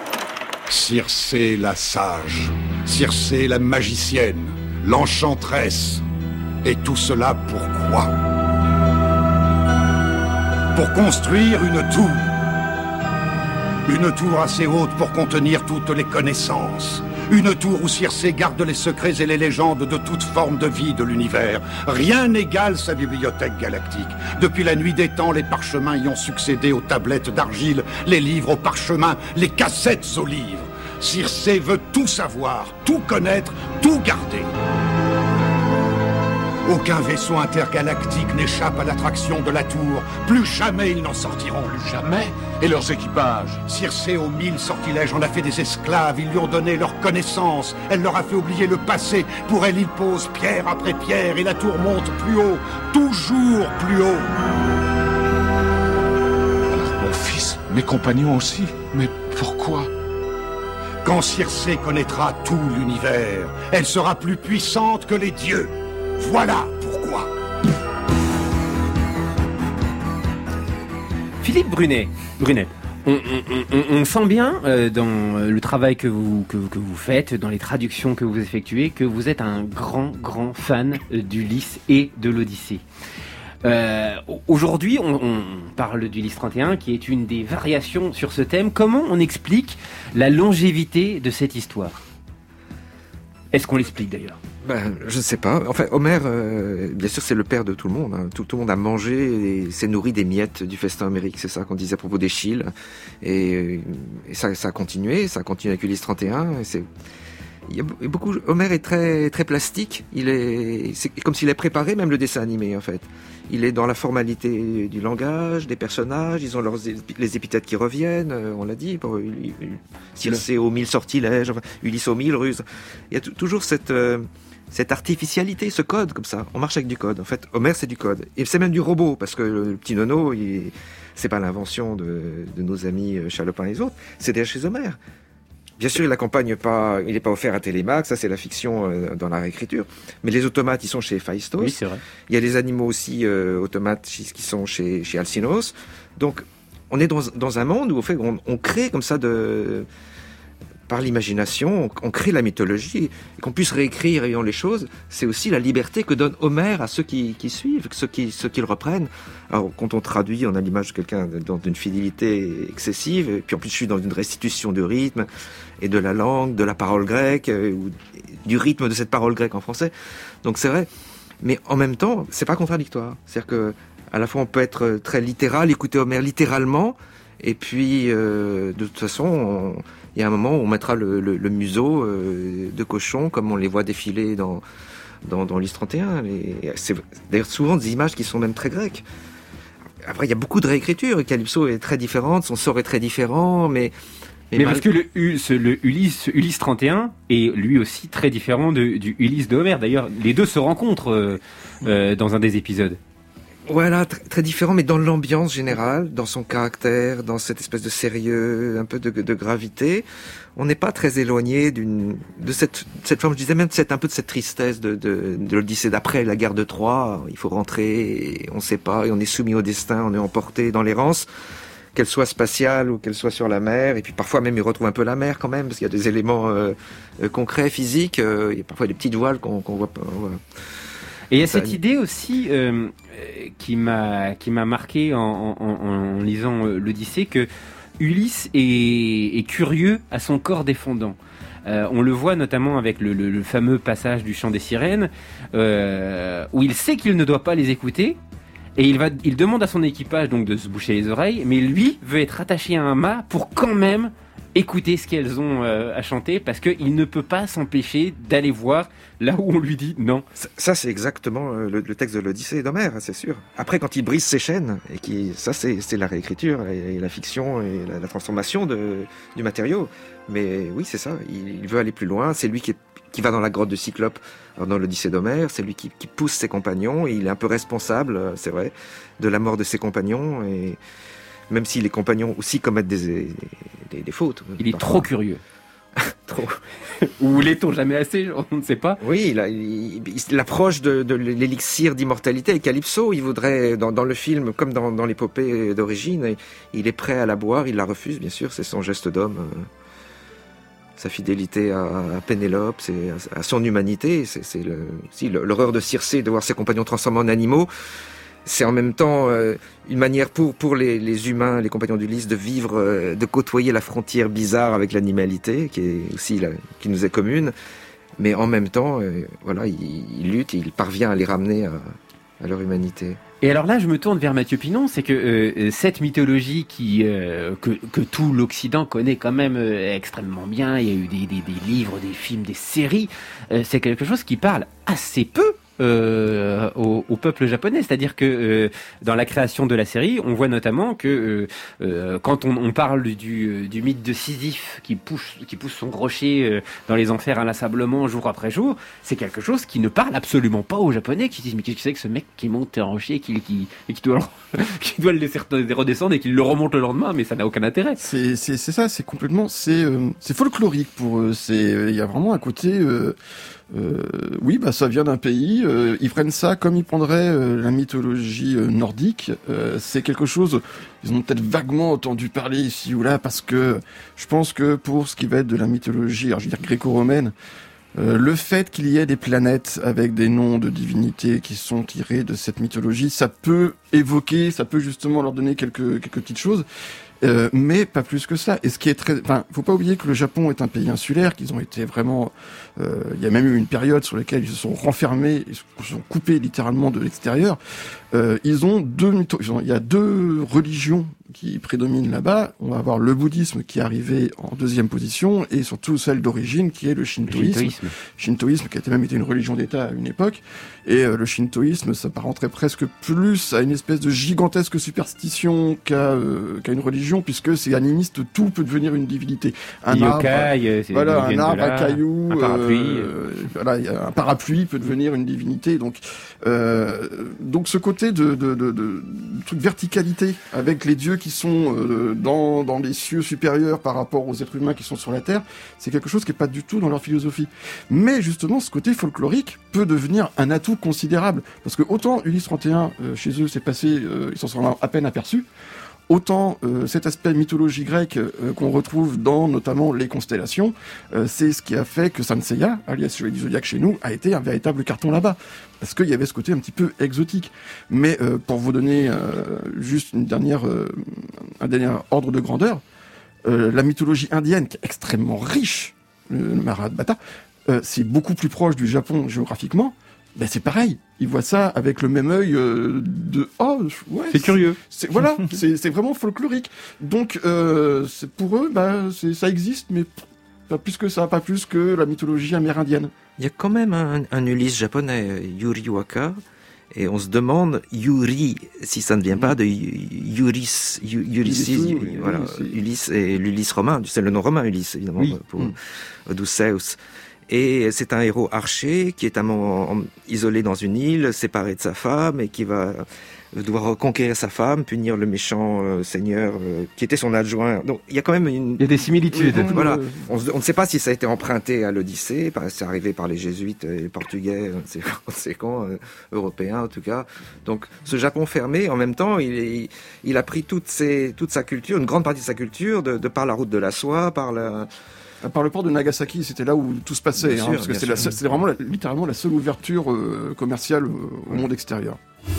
Circé la sage, Circé la magicienne, l'enchanteresse. Et tout cela pourquoi ? Pour construire une tour. Une tour assez haute pour contenir toutes les connaissances. Une tour où Circé garde les secrets et les légendes de toute forme de vie de l'univers. Rien n'égale sa bibliothèque galactique. Depuis la nuit des temps, les parchemins y ont succédé aux tablettes d'argile, les livres aux parchemins, les cassettes aux livres. Circé veut tout savoir, tout connaître, tout garder. Aucun vaisseau intergalactique n'échappe à l'attraction de la tour. Plus jamais ils n'en sortiront. Plus jamais ? Et leurs équipages ? Circé aux mille sortilèges en a fait des esclaves. Ils lui ont donné leur connaissance. Elle leur a fait oublier le passé. Pour elle, il pose pierre après pierre et la tour monte plus haut. Toujours plus haut. Alors, mon fils, mes compagnons aussi. Mais pourquoi ? Quand Circé connaîtra tout l'univers, elle sera plus puissante que les dieux. Voilà pourquoi. Philippe Brunet, Brunet, on, on, on, on sent bien euh, dans le travail que vous, que, que vous faites, dans les traductions que vous effectuez, que vous êtes un grand, grand fan d'Ulysse et de l'Odyssée. Euh, aujourd'hui, on, on parle d'Ulysse trente et un, qui est une des variations sur ce thème. Comment on explique la longévité de cette histoire ? Est-ce qu'on l'explique d'ailleurs ? Ben, je ne sais pas. Enfin, Homère, euh, bien sûr, c'est le père de tout le monde. Hein. Tout, tout le monde a mangé et s'est nourri des miettes du festin homérique. C'est ça qu'on disait à propos d'Échille. Et, et ça, ça a continué. Ça a continué avec Ulysse trente et un. Et c'est, il y a beaucoup. Homère est très, très plastique. Il est, c'est comme s'il a préparé même le dessin animé, en fait. Il est dans la formalité du langage, des personnages. Ils ont leurs, les épithètes qui reviennent. On l'a dit. Circé aux mille sortilèges. Enfin, Ulysse aux mille ruses. Il y a t- toujours cette. Euh, Cette artificialité, ce code, comme ça. On marche avec du code. En fait, Homère, c'est du code. Et c'est même du robot, parce que le, le petit Nono, il, c'est pas l'invention de, de nos amis Chalopin et les autres. C'est déjà chez Homère. Bien sûr, il n'accompagne pas, il n'est pas offert à Télémaque, ça c'est la fiction euh, dans la réécriture. Mais les automates, ils sont chez Héphaïstos. Oui, c'est vrai. Il y a les animaux aussi, euh, automates, qui sont chez, chez Alcinoos. Donc, on est dans, dans un monde où, en fait, on, on crée comme ça de... par l'imagination, on, on crée la mythologie, et qu'on puisse réécrire ayant les choses, c'est aussi la liberté que donne Homère à ceux qui, qui suivent, ceux qui, ceux qui le reprennent. Alors, quand on traduit, on a l'image de quelqu'un dans une fidélité excessive, et puis en plus je suis dans une restitution du rythme, et de la langue, de la parole grecque, euh, ou du rythme de cette parole grecque en français. Donc c'est vrai, mais en même temps, c'est pas contradictoire. C'est-à-dire que à la fois on peut être très littéral, écouter Homère littéralement, et puis euh, de toute façon, on, il y a un moment où on mettra le, le, le museau euh, de cochon, comme on les voit défiler dans dans, dans Ulysse trente et un. Et c'est d'ailleurs souvent des images qui sont même très grecques. Après, il y a beaucoup de réécriture. Calypso est très différente, son sort est très différent, mais Mais, mais parce que le, le Ulysse, Ulysse trente et un est lui aussi très différent de, du Ulysse de Homère. D'ailleurs, les deux se rencontrent euh, euh, dans un des épisodes. Voilà, très, très différent, mais dans l'ambiance générale, dans son caractère, dans cette espèce de sérieux, un peu de, de gravité, on n'est pas très éloigné d'une de cette cette forme, je disais même de cette un peu de cette tristesse de de, de l'Odyssée d'après la guerre de Troie. Il faut rentrer, et on ne sait pas, et on est soumis au destin, on est emporté dans l'errance, qu'elle soit spatiale ou qu'elle soit sur la mer, et puis parfois même il retrouve un peu la mer quand même, parce qu'il y a des éléments euh, euh, concrets, physiques, euh, il y a parfois des petites voiles qu'on qu'on voit pas. Voilà. Et il y a cette idée aussi euh, qui m'a qui m'a marqué en, en, en lisant euh, l'Odyssée, que Ulysse est, est curieux à son corps défendant. Euh, on le voit notamment avec le, le, le fameux passage du chant des sirènes, euh, où il sait qu'il ne doit pas les écouter. Et il, va, il demande à son équipage donc de se boucher les oreilles, mais lui veut être attaché à un mât pour quand même écouter ce qu'elles ont euh, à chanter, parce qu'il ne peut pas s'empêcher d'aller voir là où on lui dit non. Ça, ça c'est exactement le, le texte de l'Odyssée d'Homère, c'est sûr. Après, quand il brise ses chaînes, et qui, ça c'est, c'est la réécriture et, et la fiction et la, la transformation de, du matériau. Mais oui, c'est ça, il, il veut aller plus loin, c'est lui qui, est, qui va dans la grotte de Cyclope, dans l'Odyssée d'Homère, c'est lui qui, qui pousse ses compagnons, et il est un peu responsable, c'est vrai, de la mort de ses compagnons, et même si les compagnons aussi commettent des, des, des fautes. Il est parfois trop curieux. Trop. Ou l'est-on jamais assez, on ne sait pas. Oui, il, a, il, il approche de, de l'élixir d'immortalité. Et Calypso, il voudrait, dans, dans le film, comme dans, dans l'épopée d'origine, il est prêt à la boire, il la refuse, bien sûr, c'est son geste d'homme. Euh, sa fidélité à, à Pénélope, c'est à, à son humanité, c'est, c'est le, si, l'horreur de Circé de voir ses compagnons transformés en animaux. C'est en même temps euh, une manière pour, pour les, les humains, les compagnons d'Ulysse, de vivre, euh, de côtoyer la frontière bizarre avec l'animalité, qui est aussi la, qui nous est commune. Mais en même temps, euh, voilà, il, il lutte, il parvient à les ramener à, à leur humanité. Et alors là, je me tourne vers Mathieu Pinon, c'est que euh, cette mythologie qui euh, que, que tout l'Occident connaît quand même euh, extrêmement bien, il y a eu des, des, des livres, des films, des séries, euh, c'est quelque chose qui parle assez peu Euh, au, au peuple japonais, c'est-à-dire que euh, dans la création de la série, on voit notamment que euh, euh, quand on, on parle du, du mythe de Sisyphe qui pousse, qui pousse son rocher euh, dans les enfers inlassablement jour après jour, c'est quelque chose qui ne parle absolument pas aux Japonais, qui disent mais qu'est-ce que c'est que ce mec qui monte un rocher et qui, qui, et qui, doit, qui doit le laisser redescendre et qui le remonte le lendemain, mais ça n'a aucun intérêt. C'est, c'est, c'est ça, c'est complètement, c'est, euh, c'est folklorique pour eux. C'est, il y a vraiment un côté. Euh, Euh, oui, bah ça vient d'un pays. Euh, ils prennent ça comme ils prendraient euh, la mythologie euh, nordique. Euh, c'est quelque chose. Ils ont peut-être vaguement entendu parler ici ou là, parce que je pense que pour ce qui va être de la mythologie, alors je veux dire gréco-romaine, euh, le fait qu'il y ait des planètes avec des noms de divinités qui sont tirés de cette mythologie, ça peut évoquer, ça peut justement leur donner quelques quelques petites choses. Euh, mais pas plus que ça. Et ce qui est très, enfin, faut pas oublier que le Japon est un pays insulaire, qu'ils ont été vraiment, euh, il y a même eu une période sur laquelle ils se sont renfermés, ils se sont coupés littéralement de l'extérieur. Euh, ils ont deux mythos, ils ont, il y a deux religions qui prédominent là-bas. On va avoir le bouddhisme qui est arrivé en deuxième position, et surtout celle d'origine qui est le shintoïsme. Le shintoïsme. shintoïsme qui a même été une religion d'État à une époque. Et euh, le shintoïsme s'apparenterait presque plus à une espèce de gigantesque superstition qu'à, euh, qu'à une religion, puisque c'est animiste, tout peut devenir une divinité. Un yokai, arbre, c'est voilà, un arbre, là, un caillou, un parapluie, euh, voilà, un parapluie peut devenir une divinité. Donc, euh, donc ce côté de, de, de, de, de toute verticalité avec les dieux qui sont euh, dans, dans les cieux supérieurs par rapport aux êtres humains qui sont sur la terre, c'est quelque chose qui est pas du tout dans leur philosophie. Mais justement, ce côté folklorique peut devenir un atout considérable, parce que autant Ulysse trente et un, euh, chez eux, c'est passé, euh, ils s'en sont à peine aperçus, autant euh, cet aspect mythologie grecque euh, qu'on retrouve dans notamment les constellations, euh, c'est ce qui a fait que Saint Seiya, alias Chevalier du Zodiaque chez nous, a été un véritable carton là-bas. Parce qu'il y avait ce côté un petit peu exotique. Mais euh, pour vous donner euh, juste une dernière, euh, un dernier ordre de grandeur, euh, la mythologie indienne, qui est extrêmement riche, le, le Mahabharata, euh, c'est beaucoup plus proche du Japon géographiquement. Ben c'est pareil, ils voient ça avec le même œil euh, de oh ouais c'est curieux. C'est, voilà, c'est, c'est vraiment folklorique. Donc euh, c'est pour eux, ben c'est, ça existe, mais pas plus que ça, pas plus que la mythologie amérindienne. Il y a quand même un, un Ulysse japonais, Yuri Waka, et on se demande Yuri si ça ne vient pas de Ulysse, Ulysse, voilà, Ulysse et l'Ulysse romain, c'est le nom romain Ulysse évidemment oui. pour mmh. Odysseus. Et c'est un héros archer qui est un moment isolé dans une île, séparé de sa femme, et qui va devoir reconquérir sa femme, punir le méchant euh, seigneur euh, qui était son adjoint. Donc il y a quand même une... Il y a des similitudes. Une, voilà. On, on ne sait pas si ça a été emprunté à l'Odyssée, c'est arrivé par les jésuites et les portugais, c'est, c'est quand, euh, européens en tout cas. Donc ce Japon fermé, en même temps, il, est, il a pris toute, ses, toute sa culture, une grande partie de sa culture, de, de par la route de la soie, par la... Par le port de Nagasaki, c'était là où tout se passait, hein, sûr, parce que c'est, la, c'est vraiment la, littéralement la seule ouverture euh, commerciale euh, au monde extérieur.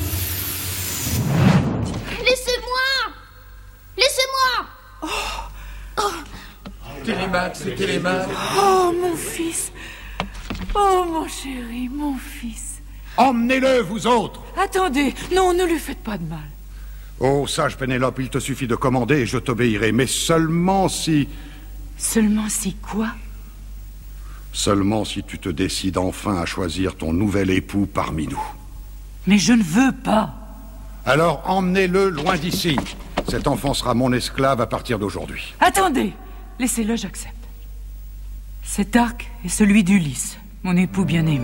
Laissez-moi Laissez-moi oh. Oh. Télémaque, c'est Télémaque. Oh, mon fils. Oh, mon chéri, mon fils. Emmenez-le, vous autres. Attendez, non, ne lui faites pas de mal. Oh, sage Pénélope, il te suffit de commander et je t'obéirai, mais seulement si... Seulement si quoi? Seulement si tu te décides enfin à choisir ton nouvel époux parmi nous. Mais je ne veux pas. Alors emmenez-le loin d'ici. Cet enfant sera mon esclave à partir d'aujourd'hui. Attendez, laissez-le, j'accepte. Cet arc est celui d'Ulysse, mon époux bien-aimé.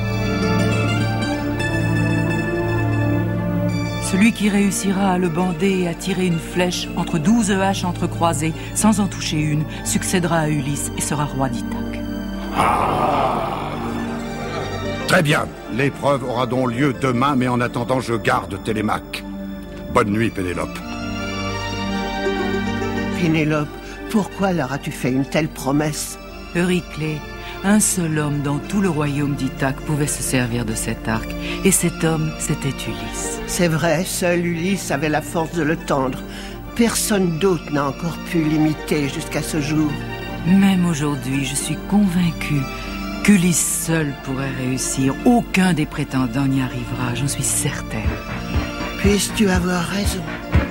Celui qui réussira à le bander et à tirer une flèche entre douze haches entrecroisées, sans en toucher une, succédera à Ulysse et sera roi d'Ithaque. Ah. Très bien. L'épreuve aura donc lieu demain, mais en attendant, je garde Télémaque. Bonne nuit, Pénélope. Pénélope, pourquoi leur as-tu fait une telle promesse? Euryclée, un seul homme dans tout le royaume d'Ithaque pouvait se servir de cet arc, et cet homme, c'était Ulysse. C'est vrai, seul Ulysse avait la force de le tendre. Personne d'autre n'a encore pu l'imiter jusqu'à ce jour. Même aujourd'hui, je suis convaincue qu'Ulysse seul pourrait réussir. Aucun des prétendants n'y arrivera, j'en suis certaine. Puisses-tu avoir raison.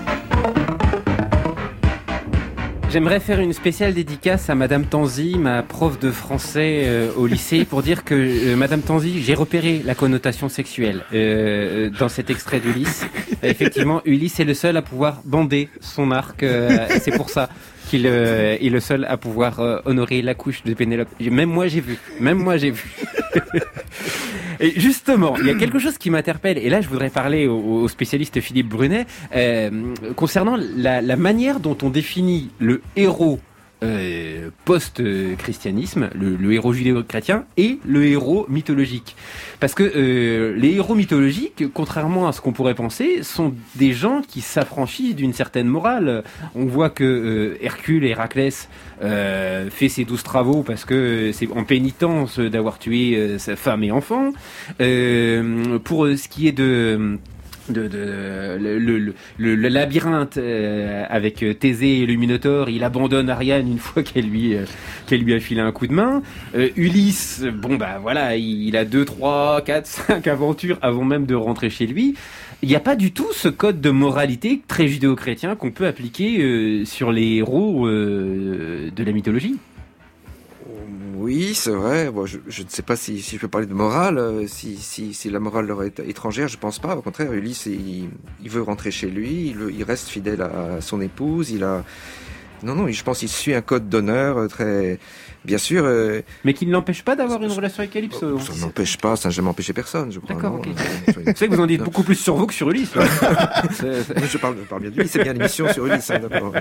J'aimerais faire une spéciale dédicace à Madame Tanzi, ma prof de français euh, au lycée, pour dire que euh, Madame Tanzi, j'ai repéré la connotation sexuelle euh, dans cet extrait d'Ulysse. Euh, effectivement, Ulysse est le seul à pouvoir bander son arc. Euh, c'est pour ça qu'il euh, est le seul à pouvoir euh, honorer la couche de Pénélope. Même moi, j'ai vu. Même moi, j'ai vu. Et justement, il y a quelque chose qui m'interpelle, et là je voudrais parler au, au spécialiste Philippe Brunet, euh, concernant la, la manière dont on définit le héros euh, post-christianisme, le, le héros judéo-chrétien, et le héros mythologique. Parce que euh, les héros mythologiques, contrairement à ce qu'on pourrait penser, sont des gens qui s'affranchissent d'une certaine morale. On voit que euh, Hercule, Héraclès, Euh, fait ses douze travaux parce que c'est en pénitence d'avoir tué euh, sa femme et enfant. Euh, pour ce qui est de de, de le, le, le, le labyrinthe euh, avec Thésée et le Minotaure, il abandonne Ariane une fois qu'elle lui euh, qu'elle lui a filé un coup de main. Euh, Ulysse, bon bah voilà, il, il a deux, trois, quatre, cinq aventures avant même de rentrer chez lui. Il n'y a pas du tout ce code de moralité très judéo-chrétien qu'on peut appliquer euh, sur les héros euh, de la mythologie. Oui, c'est vrai. Bon, je, je ne sais pas si, si je peux parler de morale, euh, si, si, si la morale leur est étrangère, je pense pas. Au contraire, Ulysse, il, il veut rentrer chez lui, il, il reste fidèle à son épouse, il a, Non, non, je pense qu'il suit un code d'honneur euh, très... Bien sûr. Euh... Mais qui ne l'empêche pas d'avoir une relation avec Calypso. Ça n'empêche pas, ça n'a jamais empêché personne, je crois. D'accord, non, ok. Euh, C'est vrai que vous en dites beaucoup plus sur vous que sur Ulysse. c'est, c'est... Je, parle, je parle bien d'Ulysse, c'est bien l'émission sur Ulysse, hein, d'accord.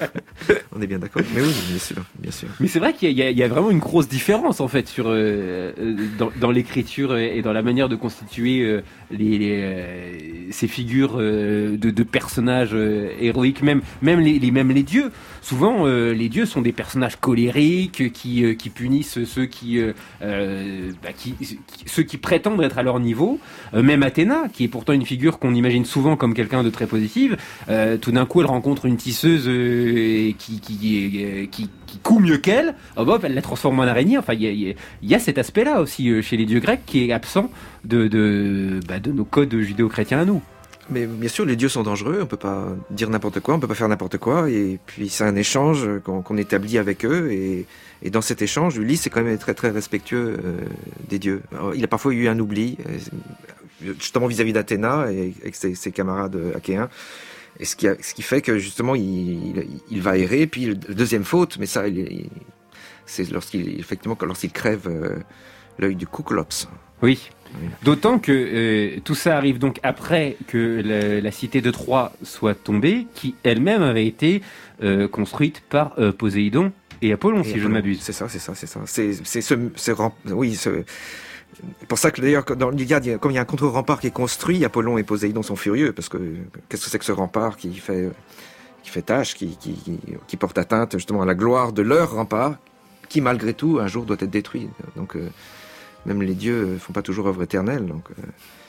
On est bien d'accord. Mais oui, bien sûr, bien sûr. Mais c'est vrai qu'il y a, il y a vraiment une grosse différence en fait sur euh, dans, dans l'écriture et dans la manière de constituer euh, les, les euh, ces figures euh, de, de personnages euh, héroïques, même même les, les même les dieux. Souvent, euh, les dieux sont des personnages colériques qui euh, qui punissent ceux qui, euh, euh, bah, qui, qui ceux qui prétendent être à leur niveau. Euh, même Athéna, qui est pourtant une figure qu'on imagine souvent comme quelqu'un de très positive, euh, tout d'un coup, elle rencontre une tisseuse euh, qui qui, qui qui coud mieux qu'elle. Oh, bah, elle la transforme en araignée. Enfin, il y a, il y a cet aspect-là aussi euh, chez les dieux grecs qui est absent de de bah, de nos codes judéo-chrétiens à nous. Mais bien sûr, les dieux sont dangereux, on peut pas dire n'importe quoi, on peut pas faire n'importe quoi, et puis c'est un échange qu'on, qu'on établit avec eux, et, et dans cet échange, Ulysse est quand même très très respectueux euh, des dieux. Alors, il a parfois eu un oubli, euh, justement vis-à-vis d'Athéna et avec ses, ses camarades achéens, et ce qui, a, ce qui fait que justement il, il, il va errer, puis le deuxième faute, mais ça, il, il, c'est lorsqu'il effectivement lorsqu'il crève euh, l'œil du Kouclops. Oui. D'autant que euh, tout ça arrive donc après que la, la cité de Troie soit tombée, qui elle-même avait été euh, construite par euh, Poséidon et Apollon, et si Apollon. Je ne m'abuse. C'est ça, c'est ça, c'est ça. C'est, c'est ce, ce oui, ce, pour ça que d'ailleurs, dans l'Iliade, comme il y a un contre-rempart qui est construit, Apollon et Poséidon sont furieux parce que qu'est-ce que c'est que ce rempart qui fait, qui fait tâche, qui, qui, qui, qui porte atteinte justement à la gloire de leur rempart, qui malgré tout un jour doit être détruit. Donc euh, même les dieux font pas toujours œuvre éternelle. Donc, euh...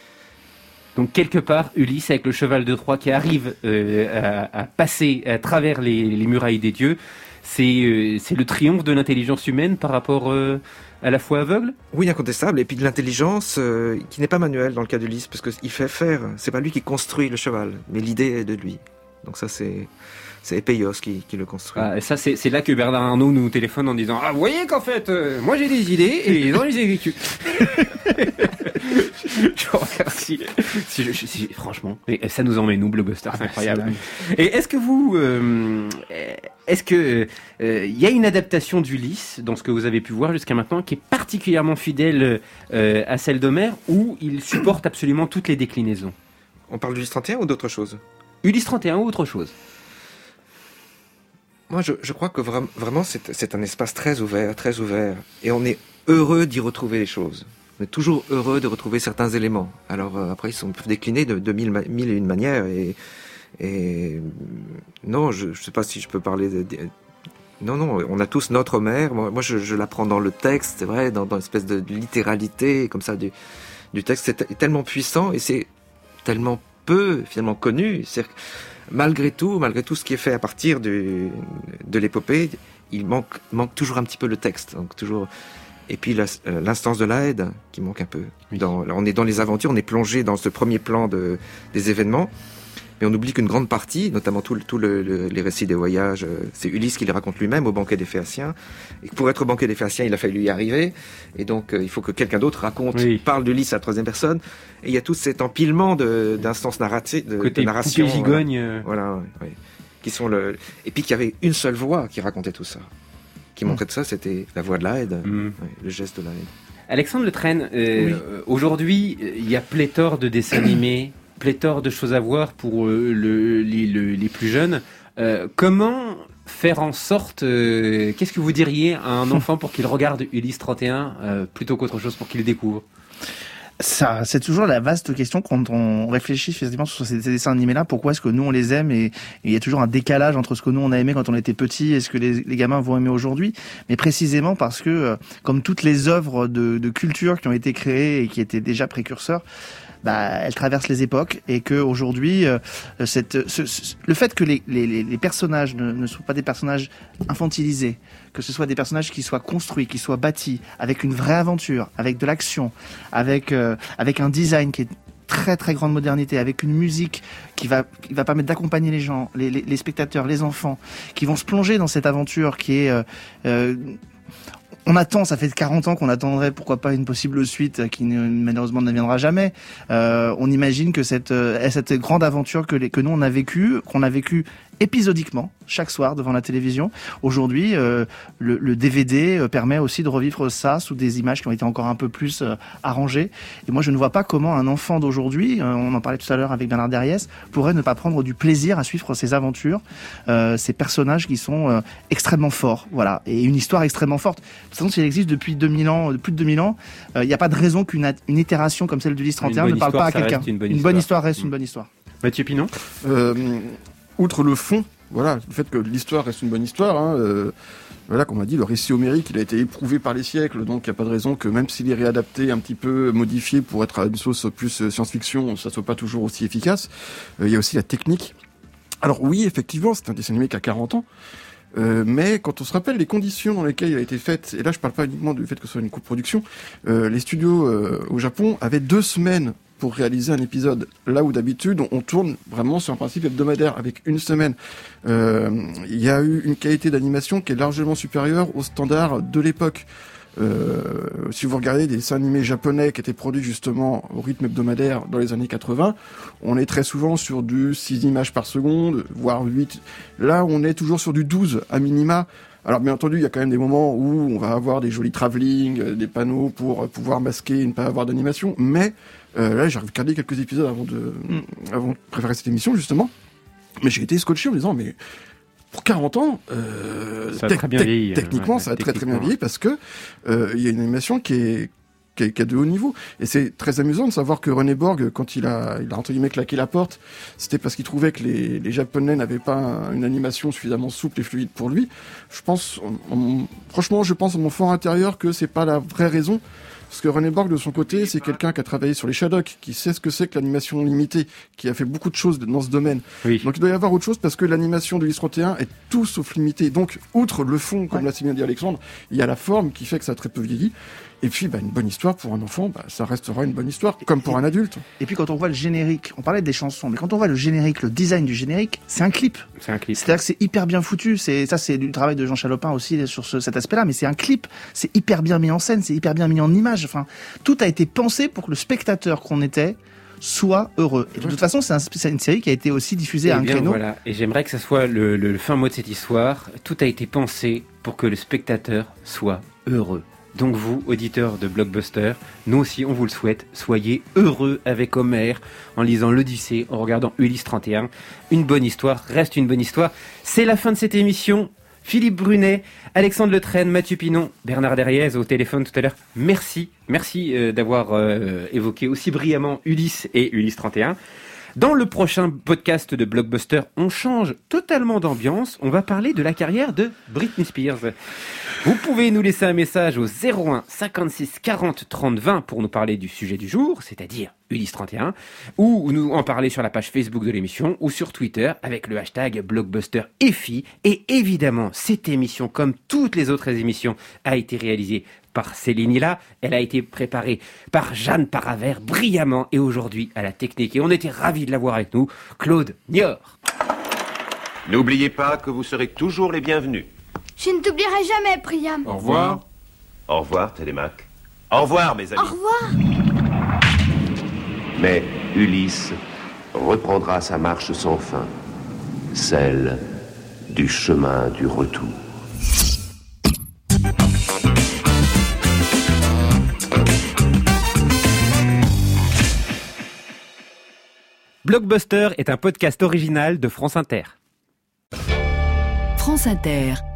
donc quelque part, Ulysse avec le cheval de Troie qui arrive euh, à, à passer à travers les, les murailles des dieux, c'est, euh, c'est le triomphe de l'intelligence humaine par rapport euh, à la foi aveugle. Oui, incontestable. Et puis de l'intelligence euh, qui n'est pas manuelle dans le cas d'Ulysse, parce qu'il fait faire. C'est pas lui qui construit le cheval, mais l'idée est de lui. Donc ça, c'est... C'est Épéios qui, qui le construit. Ah, ça, c'est, c'est là que Bernard Arnault nous téléphone en disant « Ah, vous voyez qu'en fait, euh, moi j'ai des idées et ils ont les exécute. » Je vous remercie. Si je, si, franchement, et ça nous emmène nous, Blockbuster, c'est incroyable. C'est et est-ce que vous... Euh, est-ce que il euh, y a une adaptation d'Ulysse dans ce que vous avez pu voir jusqu'à maintenant qui est particulièrement fidèle euh, à celle d'Homère, où il supporte absolument toutes les déclinaisons? On parle d'Ulysse trente et un ou d'autre chose? Ulysse trente et un ou autre chose? Moi, je, je crois que vra- vraiment, c'est, c'est un espace très ouvert, très ouvert. Et on est heureux d'y retrouver les choses. On est toujours heureux de retrouver certains éléments. Alors, euh, après, ils sont déclinés de, de mille, ma- mille et une manières. Et, et non, je ne sais pas si je peux parler de... de non, non, on a tous notre Homère. Moi, moi je, je l'apprends dans le texte, c'est vrai, dans, dans une espèce de littéralité, comme ça, du, du texte. C'est t- tellement puissant et c'est tellement peu, finalement, connu. C'est Malgré tout, malgré tout ce qui est fait à partir du, de l'épopée, il manque, manque toujours un petit peu le texte. Donc toujours... Et puis la, l'instance de l'Aède qui manque un peu. Oui. Dans, on est dans les aventures, on est plongé dans ce premier plan de, des événements, mais on oublie qu'une grande partie, notamment tout, tout le, le, les récits des voyages, c'est Ulysse qui les raconte lui-même au banquet des Phéaciens. Et pour être au banquet des Phéaciens, il a fallu y arriver. Et donc, euh, il faut que quelqu'un d'autre raconte, oui. parle d'Ulysse à la troisième personne. Et il y a tout cet empilement de, d'instances narratives, de, de narration. Côté gigogne. Euh... Voilà, oui. Qui sont le... Et puis qu'il y avait une seule voix qui racontait tout ça. Qui montrait mmh. de ça, c'était la voix de l'Aède, mmh. oui, le geste de l'Aède. Alexandre Le Train, euh, oui. aujourd'hui, il y a pléthore de dessins animés, pléthore de choses à voir pour euh, le, les, le, les plus jeunes. Euh, comment faire en sorte... Euh, qu'est-ce que vous diriez à un enfant pour qu'il regarde Ulysse trente et un euh, plutôt qu'autre chose pour qu'il le découvre? Ça, c'est toujours la vaste question quand on réfléchit finalement sur ces, ces dessins animés-là. Pourquoi est-ce que nous on les aime et il y a toujours un décalage entre ce que nous on a aimé quand on était petit et ce que les, les gamins vont aimer aujourd'hui. Mais précisément parce que, euh, comme toutes les œuvres de, de culture qui ont été créées et qui étaient déjà précurseurs, bah, elles traversent les époques et que aujourd'hui, euh, cette, ce, ce, le fait que les, les, les personnages ne, ne soient pas des personnages infantilisés, que ce soit des personnages qui soient construits, qui soient bâtis avec une vraie aventure, avec de l'action, avec euh, avec un design qui est très très grande modernité, avec une musique qui va qui va permettre d'accompagner les gens, les, les, les spectateurs, les enfants, qui vont se plonger dans cette aventure qui est euh, euh, on attend, ça fait quarante ans qu'on attendrait, pourquoi pas une possible suite qui ne, malheureusement ne viendra jamais. Euh, on imagine que cette, cette grande aventure que, les, que nous on a vécue, qu'on a vécue épisodiquement, chaque soir devant la télévision. Aujourd'hui, euh, le, le D V D euh, permet aussi de revivre ça sous des images qui ont été encore un peu plus euh, arrangées. Et moi, je ne vois pas comment un enfant d'aujourd'hui, euh, on en parlait tout à l'heure avec Bernard Derriès, pourrait ne pas prendre du plaisir à suivre ces aventures, euh, ces personnages qui sont euh, extrêmement forts, voilà, et une histoire extrêmement forte. De toute façon, s'il existe depuis deux mille ans, plus de deux mille ans, il euh, n'y a pas de raison qu'une une itération comme celle d'Ulysse trente et un ne parle pas à quelqu'un. Une bonne une histoire, bonne histoire reste une bonne histoire. Mathieu Pinon. Euh, outre le fond, voilà, le fait que l'histoire reste une bonne histoire, hein, euh, voilà, comme on a dit, le récit homérique, il a été éprouvé par les siècles, donc il n'y a pas de raison que même s'il est réadapté, un petit peu modifié pour être à une sauce plus euh, science-fiction, ça soit pas toujours aussi efficace. Euh, il y a aussi la technique. Alors oui, effectivement, c'est un dessin animé qui a quarante ans, euh, mais quand on se rappelle les conditions dans lesquelles il a été fait, et là je parle pas uniquement du fait que ce soit une coproduction, euh, les studios euh, au Japon avaient deux semaines pour réaliser un épisode, là où d'habitude on tourne vraiment sur un principe hebdomadaire avec une semaine. Euh, il y a eu une qualité d'animation qui est largement supérieure aux standards de l'époque. Euh, si vous regardez des dessins animés japonais qui étaient produits justement au rythme hebdomadaire dans les années quatre-vingts, on est très souvent sur du six images par seconde, voire huit. Là, on est toujours sur du douze à minima. Alors bien entendu, il y a quand même des moments où on va avoir des jolis travelling, euh, des panneaux pour pouvoir masquer et ne pas avoir d'animation, mais euh, là j'ai regardé quelques épisodes avant de, mm. avant de préparer cette émission justement, mais j'ai été scotché en me disant mais pour quarante ans, euh, ça a très bien vieilli, techniquement ouais, ça a très très bien techniquement. vieilli parce que euh, il y a une animation qui est qui est, qui est de haut niveau. Et c'est très amusant de savoir que René Borg, quand il a, il a entre guillemets claqué la porte, c'était parce qu'il trouvait que les, les Japonais n'avaient pas un, une animation suffisamment souple et fluide pour lui. Je pense, on, on, franchement, je pense à mon fort intérieur que c'est pas la vraie raison. Parce que René Borg, de son côté, c'est quelqu'un qui a travaillé sur les Shadok, qui sait ce que c'est que l'animation limitée, qui a fait beaucoup de choses dans ce domaine. Oui. Donc il doit y avoir autre chose parce que l'animation de l'Ulysse trente et un est tout sauf limitée. Donc, outre le fond, comme ouais. l'a si bien dit Alexandre, il y a la forme qui fait que ça a très peu vieilli. Et puis, bah, une bonne histoire pour un enfant, bah, ça restera une bonne histoire, comme pour un adulte. Et puis, quand on voit le générique, on parlait des chansons, mais quand on voit le générique, le design du générique, c'est un clip. C'est un clip. C'est-à-dire que c'est hyper bien foutu. C'est, ça, c'est du travail de Jean Chalopin aussi sur ce, cet aspect-là, mais c'est un clip. C'est hyper bien mis en scène, c'est hyper bien mis en image. Enfin, tout a été pensé pour que le spectateur qu'on était soit heureux. Et de toute façon, c'est, un, c'est une série qui a été aussi diffusée et à un bien, créneau. Voilà. Et j'aimerais que ça soit le, le, le fin mot de cette histoire. Tout a été pensé pour que le spectateur soit heureux. Donc vous, auditeurs de Blockbuster, nous aussi on vous le souhaite, soyez heureux avec Homer, en lisant l'Odyssée, en regardant Ulysse trente et un. Une bonne histoire, reste une bonne histoire. C'est la fin de cette émission. Philippe Brunet, Alexandre Letraine, Mathieu Pinon, Bernard Derriès au téléphone tout à l'heure. Merci, merci euh, d'avoir euh, évoqué aussi brillamment Ulysse et Ulysse trente et un. Dans le prochain podcast de Blockbuster, on change totalement d'ambiance. On va parler de la carrière de Britney Spears. Vous pouvez nous laisser un message au zéro un cinquante-six quarante trente vingt pour nous parler du sujet du jour, c'est-à-dire Ulysse trente et un, ou nous en parler sur la page Facebook de l'émission ou sur Twitter avec le hashtag BlockbusterFI. Et évidemment, cette émission, comme toutes les autres émissions, a été réalisée par Céline Hilla. Elle a été préparée par Jeanne Paravert brillamment et aujourd'hui à la technique. Et on était ravis de l'avoir avec nous, Claude Niort. N'oubliez pas que vous serez toujours les bienvenus. Je ne t'oublierai jamais, Priam. Au revoir. Au revoir, Télémac. Au revoir, mes amis. Au revoir. Mais Ulysse reprendra sa marche sans fin, celle du chemin du retour. Blockbuster est un podcast original de France Inter. France Inter.